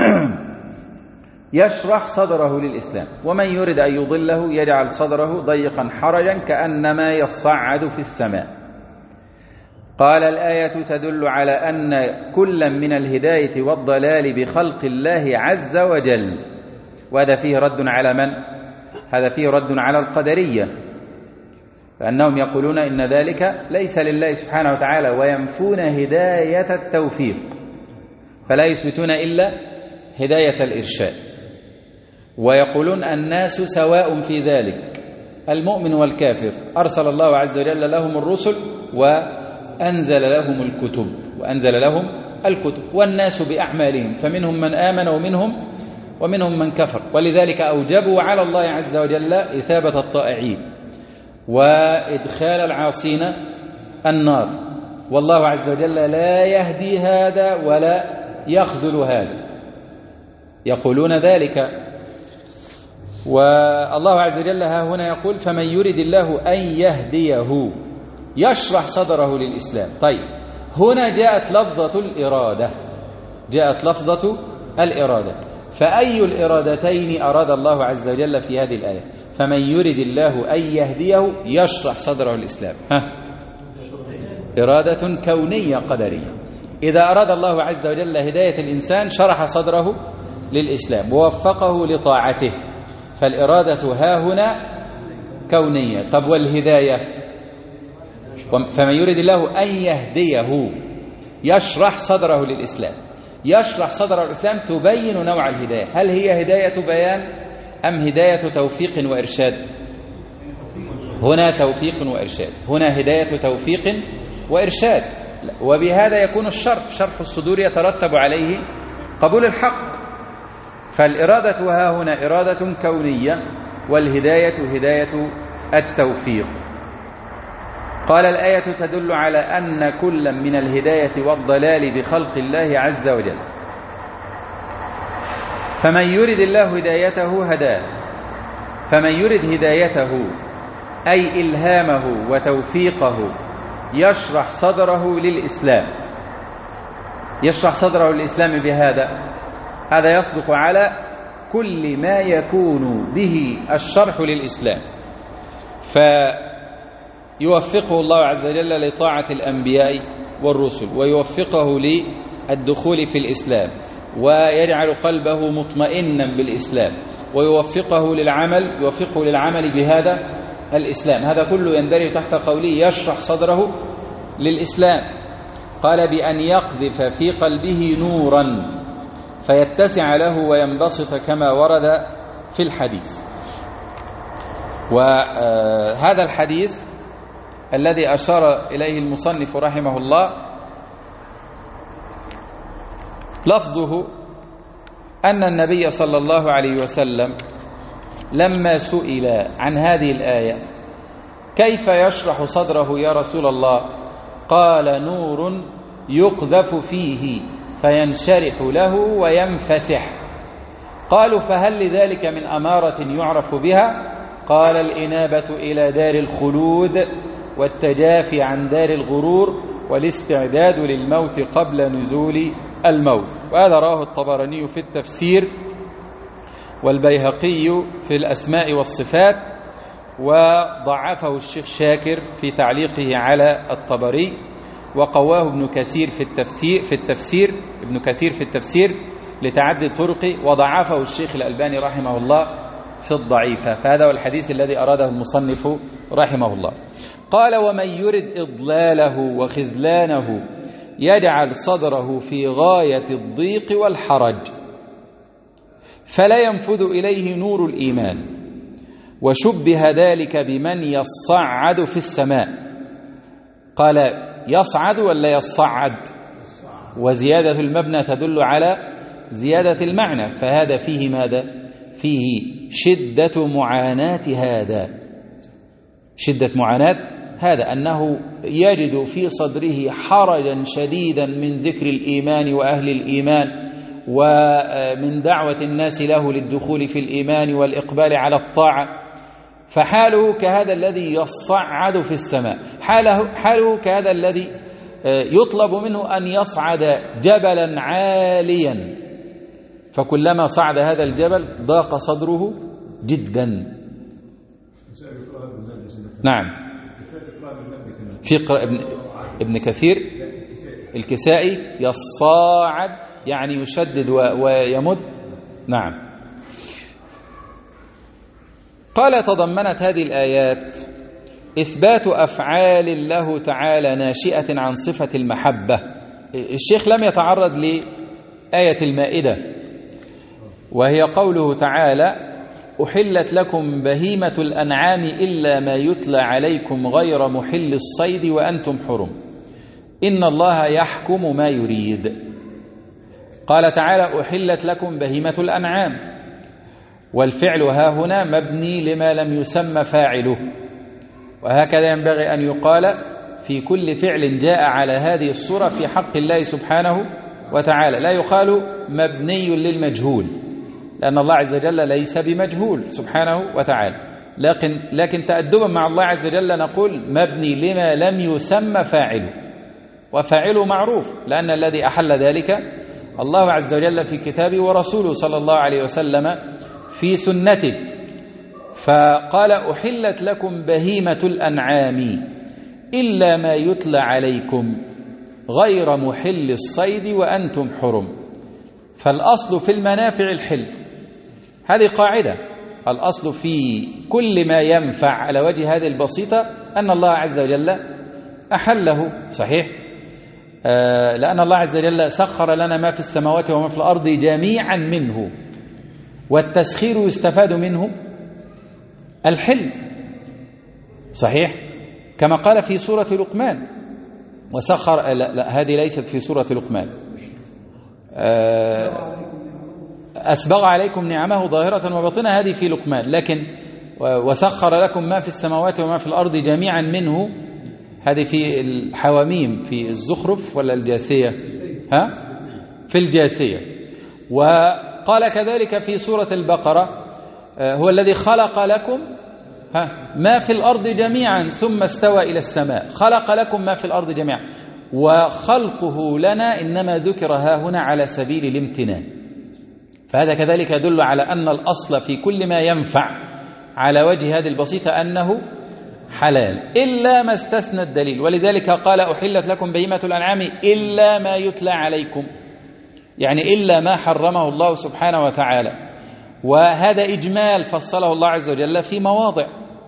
يشرح صدره للإسلام ومن يرد أن يضله يجعل صدره ضيقا حرجا كأنما يصعد في السماء. قال الآية تدل على أن كلا من الهداية والضلال بخلق الله عز وجل، وهذا فيه رد على من؟ هذا فيه رد على القدرية، فأنهم يقولون إن ذلك ليس لله سبحانه وتعالى وينفون هداية التوفيق، فلا يثبتون إلا هداية الإرشاد، ويقولون الناس سواء في ذلك المؤمن والكافر، أرسل الله عز وجل لهم الرسل وأنزل لهم الكتب والناس بأعمالهم، فمنهم من آمن ومنهم من كفر، ولذلك أوجبوا على الله عز وجل إثابة الطائعين وإدخال العاصين النار، والله عز وجل لا يهدي هذا ولا يخذل هذا، يقولون ذلك. والله عز وجل ها هنا يقول فمن يرد الله أن يهديه يشرح صدره للإسلام. طيب هنا جاءت لفظة الإرادة، جاءت لفظة الإرادة. فأي الإرادتين أراد الله عز وجل في هذه الآية؟ فمن يرد الله أن يهديه يشرح صدره الإسلام، إرادة كونية قدرية. إذا أراد الله عز وجل هداية الإنسان شرح صدره للإسلام ووفقه لطاعته، فالإرادة ها هنا كونية. طب والهداية؟ فمن يرد الله أن يهديه يشرح صدره للإسلام. يشرح صدره الإسلام تبين نوع الهداية، هل هي هداية بيان أم هداية توفيق وإرشاد؟ هنا توفيق وإرشاد، هنا هداية توفيق وإرشاد. وبهذا يكون شرح الصدور يترتب عليه قبول الحق. فالإرادة ها هنا إرادة كونية، والهداية هداية التوفيق. قال الآية تدل على أن كل من الهداية والضلال بخلق الله عز وجل. فمن يرد الله هدايته هداه، فمن يرد هدايته أي إلهامه وتوفيقه يشرح صدره للإسلام. يشرح صدره للإسلام بهذا، هذا يصدق على كل ما يكون به الشرح للإسلام، فيوفقه الله عز وجل لطاعة الأنبياء والرسل، ويوفقه للدخول في الإسلام، ويجعل قلبه مطمئنا بالإسلام، ويوفقه للعمل بهذا الإسلام. هذا كله يندرج تحت قوله يشرح صدره للإسلام. قال بأن يقذف في قلبه نورا فيتسع له وينبسط كما ورد في الحديث. وهذا الحديث الذي أشار إليه المصنف رحمه الله لفظه أن النبي صلى الله عليه وسلم لما سئل عن هذه الآية كيف يشرح صدره يا رسول الله؟ قال نور يقذف فيه فينشرح له وينفسح. قالوا فهل لذلك من أمارة يعرف بها؟ قال الإنابة إلى دار الخلود والتجافي عن دار الغرور والاستعداد للموت قبل نزول الموت. وهذا راه الطبراني في التفسير والبيهقي في الأسماء والصفات، وضعفه الشيخ شاكر في تعليقه على الطبري، وقواه ابن كثير في التفسير لتعدد طرقه، وضعفه الشيخ الألباني رحمه الله في الضعيفة. فهذا هو الحديث الذي أراده المصنف رحمه الله. قال ومن يرد إضلاله وخذلانه يجعل صدره في غاية الضيق والحرج فلا ينفذ إليه نور الإيمان، وشبه ذلك بمن يصعد في السماء. قال يصعد ولا يصعد؟ وزيادة المبنى تدل على زيادة المعنى، فهذا فيه ماذا؟ فيه شدة معاناة هذا أنه يجد في صدره حرجا شديدا من ذكر الإيمان وأهل الإيمان، ومن دعوة الناس له للدخول في الإيمان والإقبال على الطاعة. فحاله كهذا الذي يصعد في السماء، حاله كهذا الذي يطلب منه أن يصعد جبلا عاليا، فكلما صعد هذا الجبل ضاق صدره جدا. نعم، في ابن كثير الكسائي يصاعد يعني يشدد ويمد. نعم. قال تضمنت هذه الآيات إثبات أفعال له تعالى ناشئة عن صفة المحبة. الشيخ لم يتعرض لآية المائدة، وهي قوله تعالى أحلت لكم بهيمة الأنعام إلا ما يتلى عليكم غير محل الصيد وأنتم حرم إن الله يحكم ما يريد. قال تعالى أحلت لكم بهيمة الأنعام، والفعل ها هنا مبني لما لم يسمى فاعله، وهكذا ينبغي أن يقال في كل فعل جاء على هذه الصورة في حق الله سبحانه وتعالى، لا يقال مبني للمجهول، لأن الله عز وجل ليس بمجهول سبحانه وتعالى، لكن تأدبا مع الله عز وجل نقول مبني لما لم يسمى فاعله. وفاعله معروف، لأن الذي أحل ذلك الله عز وجل في كتابه ورسوله صلى الله عليه وسلم في سنته. فقال أحلت لكم بهيمة الأنعام إلا ما يتلى عليكم غير محل الصيد وأنتم حرم. فالأصل في المنافع الحل، هذه قاعدة. الأصل في كل ما ينفع على وجه هذه البسيطة أن الله عز وجل أحله، صحيح؟ لأن الله عز وجل سخر لنا ما في السماوات وما في الأرض جميعا منه، والتسخير يستفاد منه الحل، صحيح؟ كما قال في سورة لقمان وسخر، لا هذه ليست في سورة لقمان، أسبغ عليكم نعمه ظاهرة وباطنة، هذه في لقمان. لكن وسخر لكم ما في السماوات وما في الأرض جميعا منه، هذه في الحواميم، في الزخرف ولا الجاثية؟ في الجاثية. وقال كذلك في سورة البقرة هو الذي خلق لكم ما في الأرض جميعا ثم استوى إلى السماء، خلق لكم ما في الأرض جميعا. وخلقه لنا إنما ذكر هنا على سبيل الامتنان، فهذا كذلك يدل على أن الأصل في كل ما ينفع على وجه هذه البسيطة أنه حلال إلا ما استثنى الدليل. ولذلك قال أحلت لكم بهيمة الأنعام إلا ما يتلى عليكم، يعني إلا ما حرمه الله سبحانه وتعالى. وهذا إجمال فصله الله عز وجل في مواضع،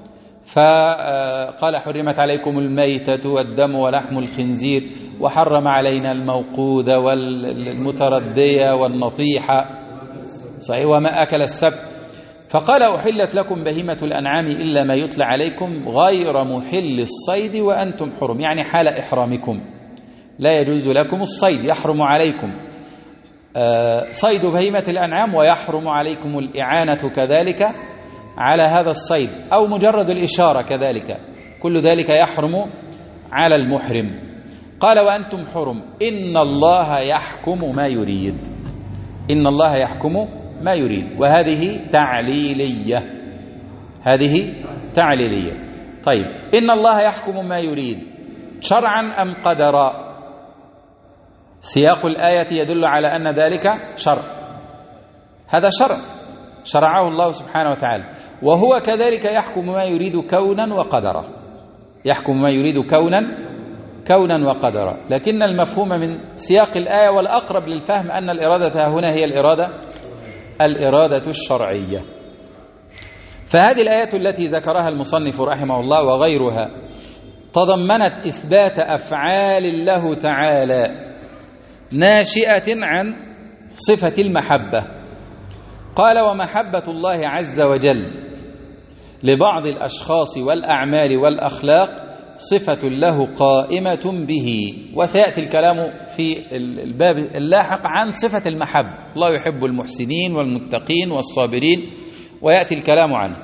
فقال حرمت عليكم الميتة والدم ولحم الخنزير، وحرم علينا الموقوذ والمتردية والنطيحة، صحيح، وما أكل السبت. فقال أحلت لكم بهيمة الأنعام إلا ما يتلى عليكم غير محل الصيد وأنتم حرم، يعني حال إحرامكم لا يجوز لكم الصيد، يحرم عليكم صيد بهيمة الأنعام، ويحرم عليكم الإعانة كذلك على هذا الصيد، أو مجرد الإشارة كذلك، كل ذلك يحرم على المحرم. قال وأنتم حرم إن الله يحكم ما يريد، إن الله يحكم ما يريد. وهذه تعليلية، هذه تعليلية. طيب، إن الله يحكم ما يريد شرعا أم قدرا؟ سياق الآية يدل على أن ذلك شرع، هذا شرع شرعه الله سبحانه وتعالى، وهو كذلك يحكم ما يريد كونا وقدرا، يحكم ما يريد كونا وقدرا. لكن المفهوم من سياق الآية والأقرب للفهم أن الإرادة هنا هي الإرادة الشرعية. فهذه الآية التي ذكرها المصنف رحمه الله وغيرها تضمنت إثبات أفعال له تعالى ناشئة عن صفة المحبة. قال ومحبة الله عز وجل لبعض الأشخاص والأعمال والأخلاق صفة له قائمة به. وسيأتي الكلام في الباب اللاحق عن صفة المحبة، الله يحب المحسنين والمتقين والصابرين، ويأتي الكلام عنه.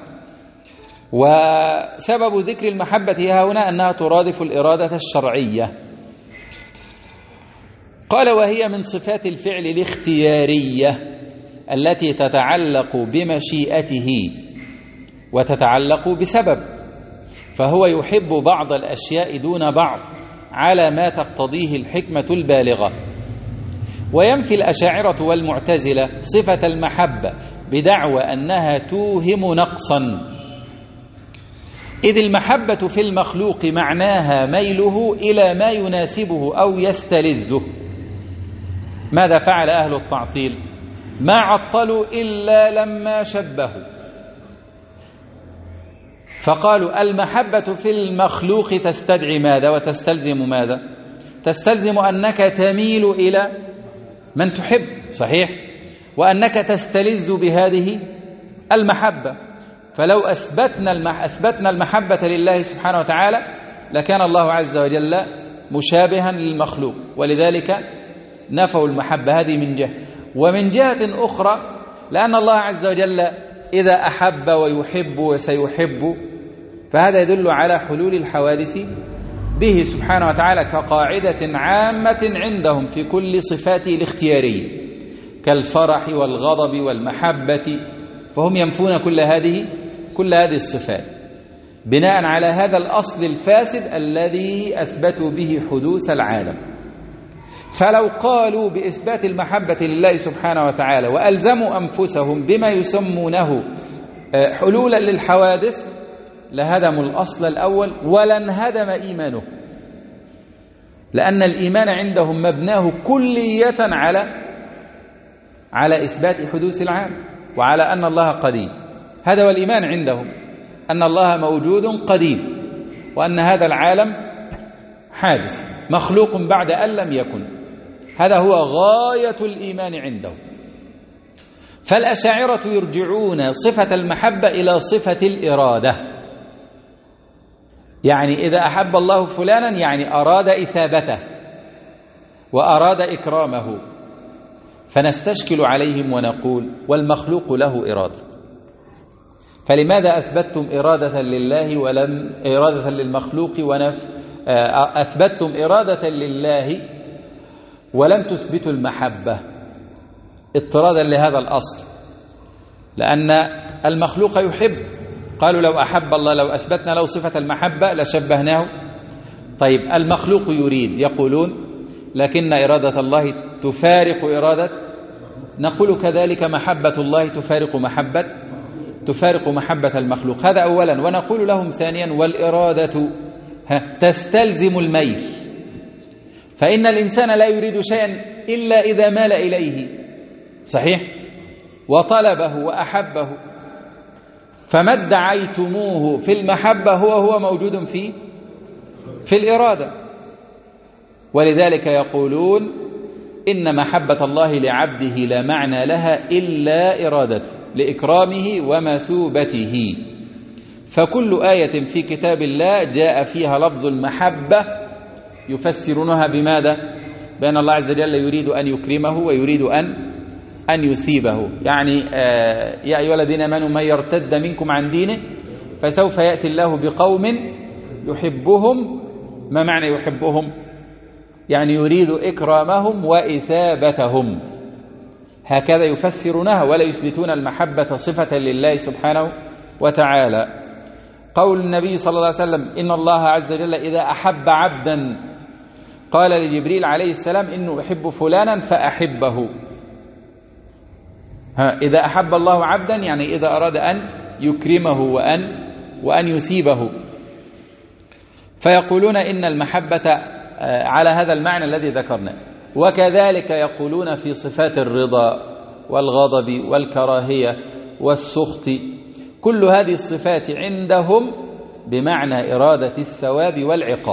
وسبب ذكر المحبة هنا أنها ترادف الإرادة الشرعية. قال وهي من صفات الفعل الاختيارية التي تتعلق بمشيئته وتتعلق بسبب، فهو يحب بعض الأشياء دون بعض على ما تقتضيه الحكمة البالغة. وينفي الأشاعرة والمعتزلة صفة المحبة بدعوى أنها توهم نقصا، إذ المحبة في المخلوق معناها ميله إلى ما يناسبه أو يستلذه. ماذا فعل أهل التعطيل؟ ما عطلوا إلا لما شبهوا، فقالوا المحبة في المخلوق تستدعي ماذا وتستلزم ماذا؟ تستلزم أنك تميل إلى من تحب، صحيح، وأنك تستلذ بهذه المحبة. فلو أثبتنا المحبة لله سبحانه وتعالى لكان الله عز وجل مشابها للمخلوق، ولذلك نفوا المحبة. هذه من جهة. ومن جهة أخرى لأن الله عز وجل إذا أحب ويحب وسيحب، فهذا يدل على حلول الحوادث به سبحانه وتعالى كقاعدة عامة عندهم في كل صفاته الاختيارية كالفرح والغضب والمحبة، فهم ينفون كل هذه الصفات بناء على هذا الأصل الفاسد الذي أثبتوا به حدوث العالم. فلو قالوا بإثبات المحبة لله سبحانه وتعالى وألزموا أنفسهم بما يسمونه حلولا للحوادث لهدموا الأصل الأول ولانهدم إيمانه، لأن الإيمان عندهم مبناه كلية على إثبات حدوث العالم وعلى أن الله قديم. هذا هو الإيمان عندهم، أن الله موجود قديم، وأن هذا العالم حادث مخلوق بعد أن لم يكن. هذا هو غاية الإيمان عندهم. فالأشاعرة يرجعون صفة المحبة إلى صفة الإرادة، يعني إذا أحب الله فلانا يعني أراد إثابته وأراد إكرامه، فنستشكل عليهم ونقول والمخلوق له إرادة، فلماذا أثبتتم إرادة لله ولم إرادة للمخلوق أثبتتم إرادة لله ولم تثبتوا المحبة اضطرادا لهذا الأصل؟ لأن المخلوق يحب، قالوا لو أحب الله لو أثبتنا له صفة المحبة لشبهناه. طيب المخلوق يريد، يقولون لكن إرادة الله تفارق إرادة، نقول كذلك محبة الله تفارق محبة المخلوق. هذا أولا. ونقول لهم ثانيا والإرادة تستلزم الميل، فإن الإنسان لا يريد شيئا إلا إذا مال إليه، صحيح، وطلبه وأحبه، فما ادعيتموه في المحبة هو موجود في الإرادة. ولذلك يقولون إن محبة الله لعبده لا معنى لها إلا إرادته لإكرامه ومثوبته. فكل آية في كتاب الله جاء فيها لفظ المحبة يفسرونها بماذا؟ بأن الله عز وجل يريد أن يكرمه ويريد أن يثيبه. يعني يا أيها الذين آمنوا من يرتد منكم عن دينه فسوف يأتي الله بقوم يحبهم. ما معنى يحبهم؟ يعني يريد إكرامهم وإثابتهم. هكذا يفسرونها ولا يثبتون المحبة صفة لله سبحانه وتعالى. قول النبي صلى الله عليه وسلم إن الله عز وجل إذا أحب عبدا قال لجبريل عليه السلام إنه أحب فلانا فأحبه. إذا أحب الله عبدا يعني إذا أراد أن يكرمه وأن يثيبه. فيقولون إن المحبة على هذا المعنى الذي ذكرناه. وكذلك يقولون في صفات الرضا والغضب والكراهية والسخط، كل هذه الصفات عندهم بمعنى إرادة الثواب والعقاب.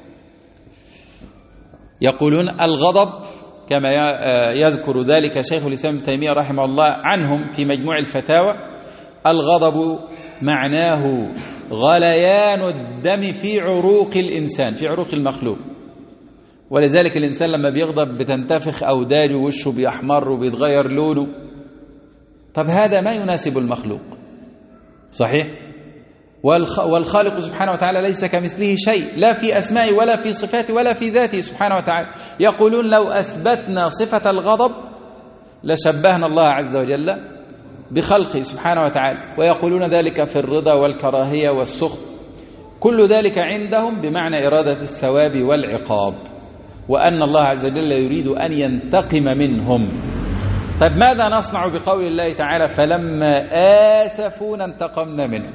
يقولون الغضب كما يذكر ذلك شيخ الإسلام ابن تيمية رحمه الله عنهم في مجموع الفتاوى، الغضب معناه غليان الدم في عروق الإنسان، في عروق المخلوق. ولذلك الإنسان لما بيغضب بتنتفخ أوداجه ووشه بيحمر وبيتغير لونه. طب هذا ما يناسب المخلوق، صحيح؟ والخالق سبحانه وتعالى ليس كمثله شيء، لا في أسمائه ولا في صفاته ولا في ذاته سبحانه وتعالى. يقولون لو أثبتنا صفة الغضب لشبهنا الله عز وجل بخلقه سبحانه وتعالى. ويقولون ذلك في الرضا والكراهية والسخط، كل ذلك عندهم بمعنى إرادة الثواب والعقاب، وأن الله عز وجل يريد أن ينتقم منهم. طيب ماذا نصنع بقول الله تعالى فلما آسفونا انتقمنا منهم؟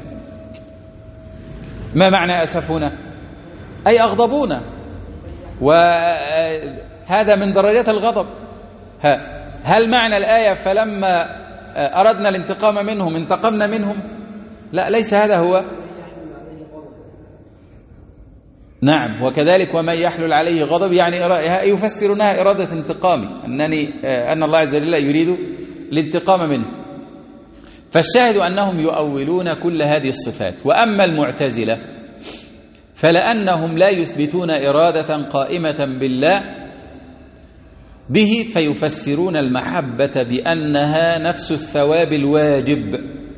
ما معنى آسفونا؟ أي أغضبونا، وهذا من درجات الغضب. هل معنى الآية فلما أردنا الانتقام منهم انتقمنا منهم؟ لا، ليس هذا هو. نعم، وكذلك ومن يحلل عليه غضب يعني يفسرونها إرادة انتقامي، أن الله عز وجل يريد الانتقام منه. فالشاهد أنهم يؤولون كل هذه الصفات. وأما المعتزلة فلأنهم لا يثبتون إرادة قائمة بالله به، فيفسرون المحبة بأنها نفس الثواب الواجب،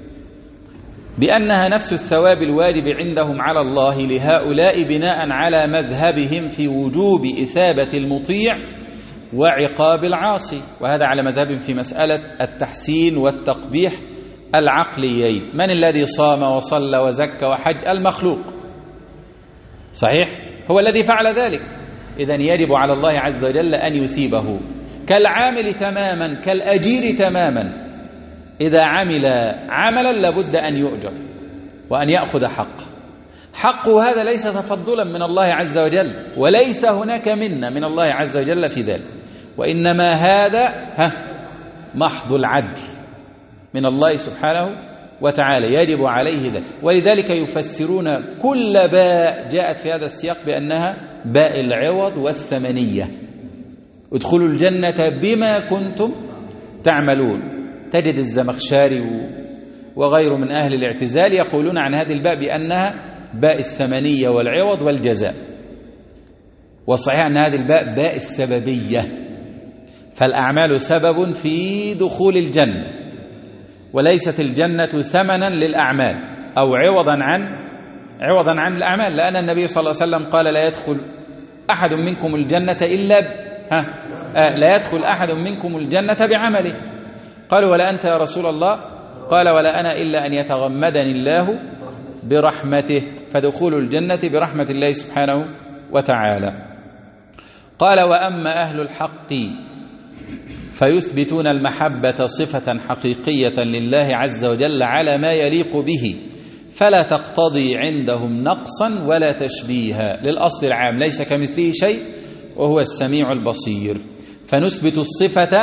بأنها نفس الثواب الواجب عندهم على الله لهؤلاء بناء على مذهبهم في وجوب إثابة المطيع وعقاب العاصي. وهذا على مذهب في مسألة التحسين والتقبيح العقليين. من الذي صام وصلى وزكى وحج؟ المخلوق، صحيح، هو الذي فعل ذلك. إذن يجب على الله عز وجل أن يثيبه كالعامل تماما، كالأجير تماما. إذا عمل عملا لابد أن يؤجر وأن يأخذ حقه. هذا ليس تفضلا من الله عز وجل، وليس هناك منة من الله عز وجل في ذلك، وإنما هذا محض العدل من الله سبحانه وتعالى، يجب عليه ذلك. ولذلك يفسرون كل باء جاءت في هذا السياق بأنها باء العوض والثمنية. ادخلوا الجنة بما كنتم تعملون. تجد الزمخشري وغير من أهل الاعتزال يقولون عن هذه الباء بأنها باء الثمنية والعوض والجزاء، والصحيح أن هذه الباء باء السببية، فالأعمال سبب في دخول الجنة، وليست الجنة ثمنا للأعمال أو عوضا عن الأعمال، لأن النبي صلى الله عليه وسلم قال لا يدخل أحد منكم الجنة إلا لا يدخل أحد منكم الجنة بعمله. قالوا ولا أنت يا رسول الله؟ قال ولا أنا إلا أن يتغمدني الله برحمته، فدخول الجنة برحمة الله سبحانه وتعالى. قال وأما أهل الحق فيثبتون المحبة صفة حقيقية لله عز وجل على ما يليق به، فلا تقتضي عندهم نقصا ولا تشبيها، للأصل العام ليس كمثله شيء وهو السميع البصير. فنثبت الصفة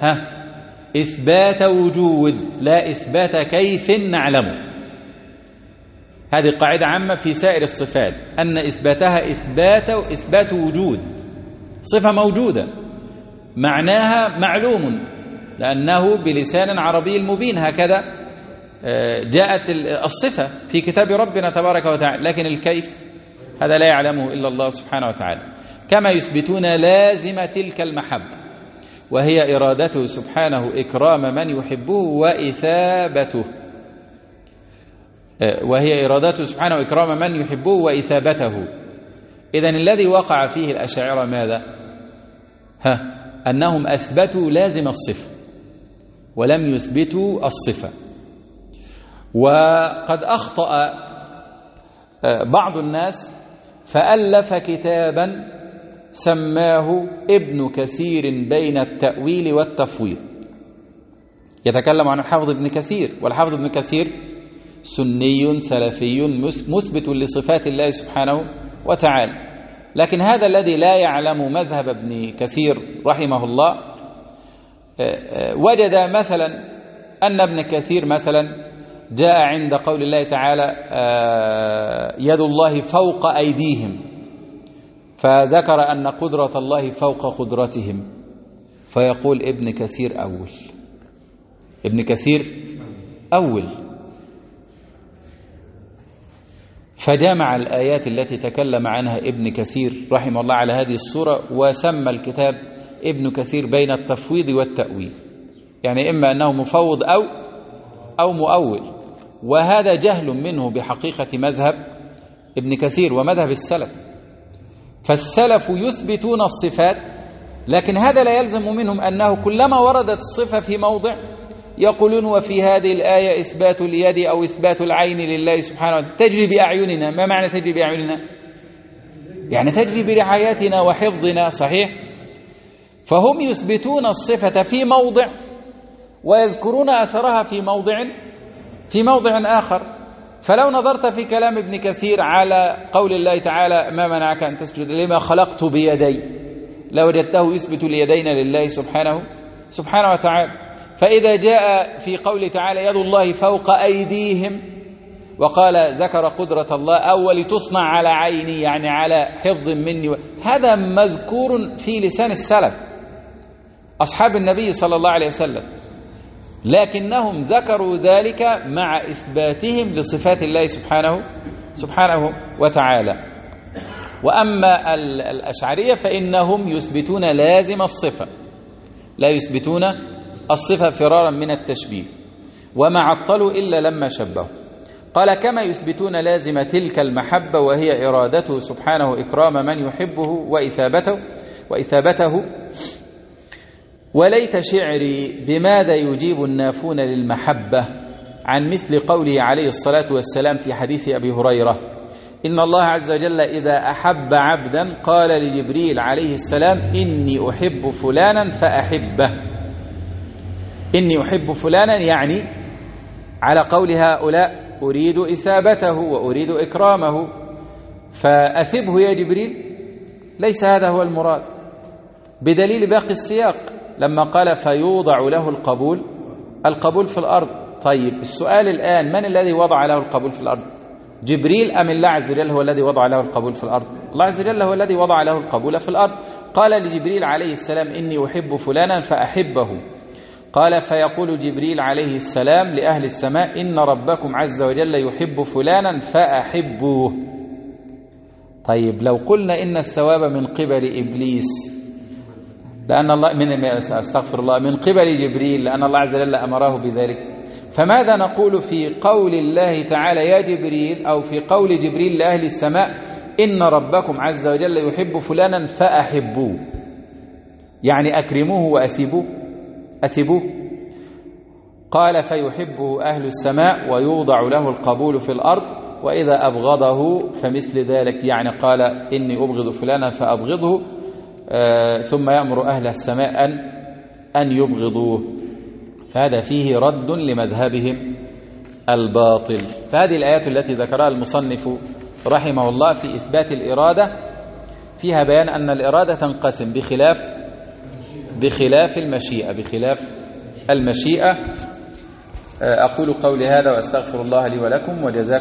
إثبات وجود لا إثبات كيف نعلمه. هذه قاعدة عامة في سائر الصفات، أن إثباتها إثبات وجود، صفة موجودة معناها معلوم لأنه بلسان عربي مبين، هكذا جاءت الصفة في كتاب ربنا تبارك وتعالى، لكن الكيف هذا لا يعلمه إلا الله سبحانه وتعالى. كما يثبتون لازم تلك المحبة وهي إرادته سبحانه إكرام من يحبه وإثابته، وهي إرادته سبحانه إكرام من يحبه وإثابته. إذن الذي وقع فيه الأشاعرة ماذا؟ أنهم أثبتوا لازم الصفة ولم يثبتوا الصفة. وقد أخطأ بعض الناس فألف كتابا سماه ابن كثير بين التأويل والتفويض، يتكلم عن الحافظ ابن كثير، والحافظ ابن كثير سني سلفي مثبت لصفات الله سبحانه وتعالى. لكن هذا الذي لا يعلم مذهب ابن كثير رحمه الله وجد مثلا أن ابن كثير مثلا جاء عند قول الله تعالى يد الله فوق أيديهم، فذكر أن قدرة الله فوق قدرتهم، فيقول ابن كثير أول فجمع الآيات التي تكلم عنها ابن كثير رحمه الله على هذه الصورة، وسمى الكتاب ابن كثير بين التفويض والتأويل، يعني إما أنه مفوض أو مؤول. وهذا جهل منه بحقيقة مذهب ابن كثير ومذهب السلف. فالسلف يثبتون الصفات، لكن هذا لا يلزم منهم أنه كلما وردت الصفة في موضع يقولون وفي هذه الآية إثبات اليد أو إثبات العين لله سبحانه وتعالى تجري بأعيننا. ما معنى تجري بأعيننا؟ يعني تجري برعايتنا وحفظنا، صحيح؟ فهم يثبتون الصفة في موضع ويذكرون أثرها في موضع آخر. فلو نظرت في كلام ابن كثير على قول الله تعالى ما منعك أن تسجد لما خلقت بيدي، لوجدته يثبت اليدين لله سبحانه وتعالى. فإذا جاء في قول تعالى يد الله فوق أيديهم وقال ذكر قدرة الله أو لتصنع على عيني، يعني على حفظ مني، هذا مذكور في لسان السلف أصحاب النبي صلى الله عليه وسلم، لكنهم ذكروا ذلك مع إثباتهم لصفات الله سبحانه وتعالى. وأما الأشعرية فإنهم يثبتون لازم الصفة، لا يثبتون الصفة فرارا من التشبيه، وما عطلوا إلا لما شبهوا. قال كما يثبتون لازم تلك المحبة وهي إرادته سبحانه إكرام من يحبه وإثابته. وليت شعري بماذا يجيب النافون للمحبة عن مثل قوله عليه الصلاة والسلام في حديث أبي هريرة إن الله عز وجل إذا أحب عبدا قال لجبريل عليه السلام إني أحب فلانا فأحبه. إني أحب فلانا يعني على قول هؤلاء أريد إثابته وأريد إكرامه، فأثبه يا جبريل، ليس هذا هو المراد، بدليل باقي السياق لما قال فيوضع له القبول في الأرض. طيب السؤال الآن، من الذي وضع له القبول في الأرض؟ جبريل أم الله عز وجل هو الذي وضع له القبول في الأرض؟ الله عز وجل هو الذي وضع له القبول في الأرض. قال لجبريل عليه السلام إني أحب فلانا فأحبه. قال فيقول جبريل عليه السلام لأهل السماء إن ربكم عز وجل يحب فلانا فأحبوه. طيب لو قلنا إن الثواب من قبل إبليس لأن الله من قبل جبريل لأن الله عز وجل أمره بذلك، فماذا نقول في قول الله تعالى يا جبريل، أو في قول جبريل لأهل السماء إن ربكم عز وجل يحب فلانا فأحبوه؟ يعني أكرموه وأثبوه. قال فيحبه أهل السماء ويوضع له القبول في الأرض، وإذا أبغضه فمثل ذلك، يعني قال إني أبغض فلانا فأبغضه، ثم يأمر أهل السماء أن يبغضوه. فهذا فيه رد لمذهبهم الباطل. فهذه الآيات التي ذكرها المصنف رحمه الله في إثبات الإرادة فيها بيان أن الإرادة تنقسم بخلاف المشيئة. أقول قولي هذا وأستغفر الله لي ولكم، وجزاكم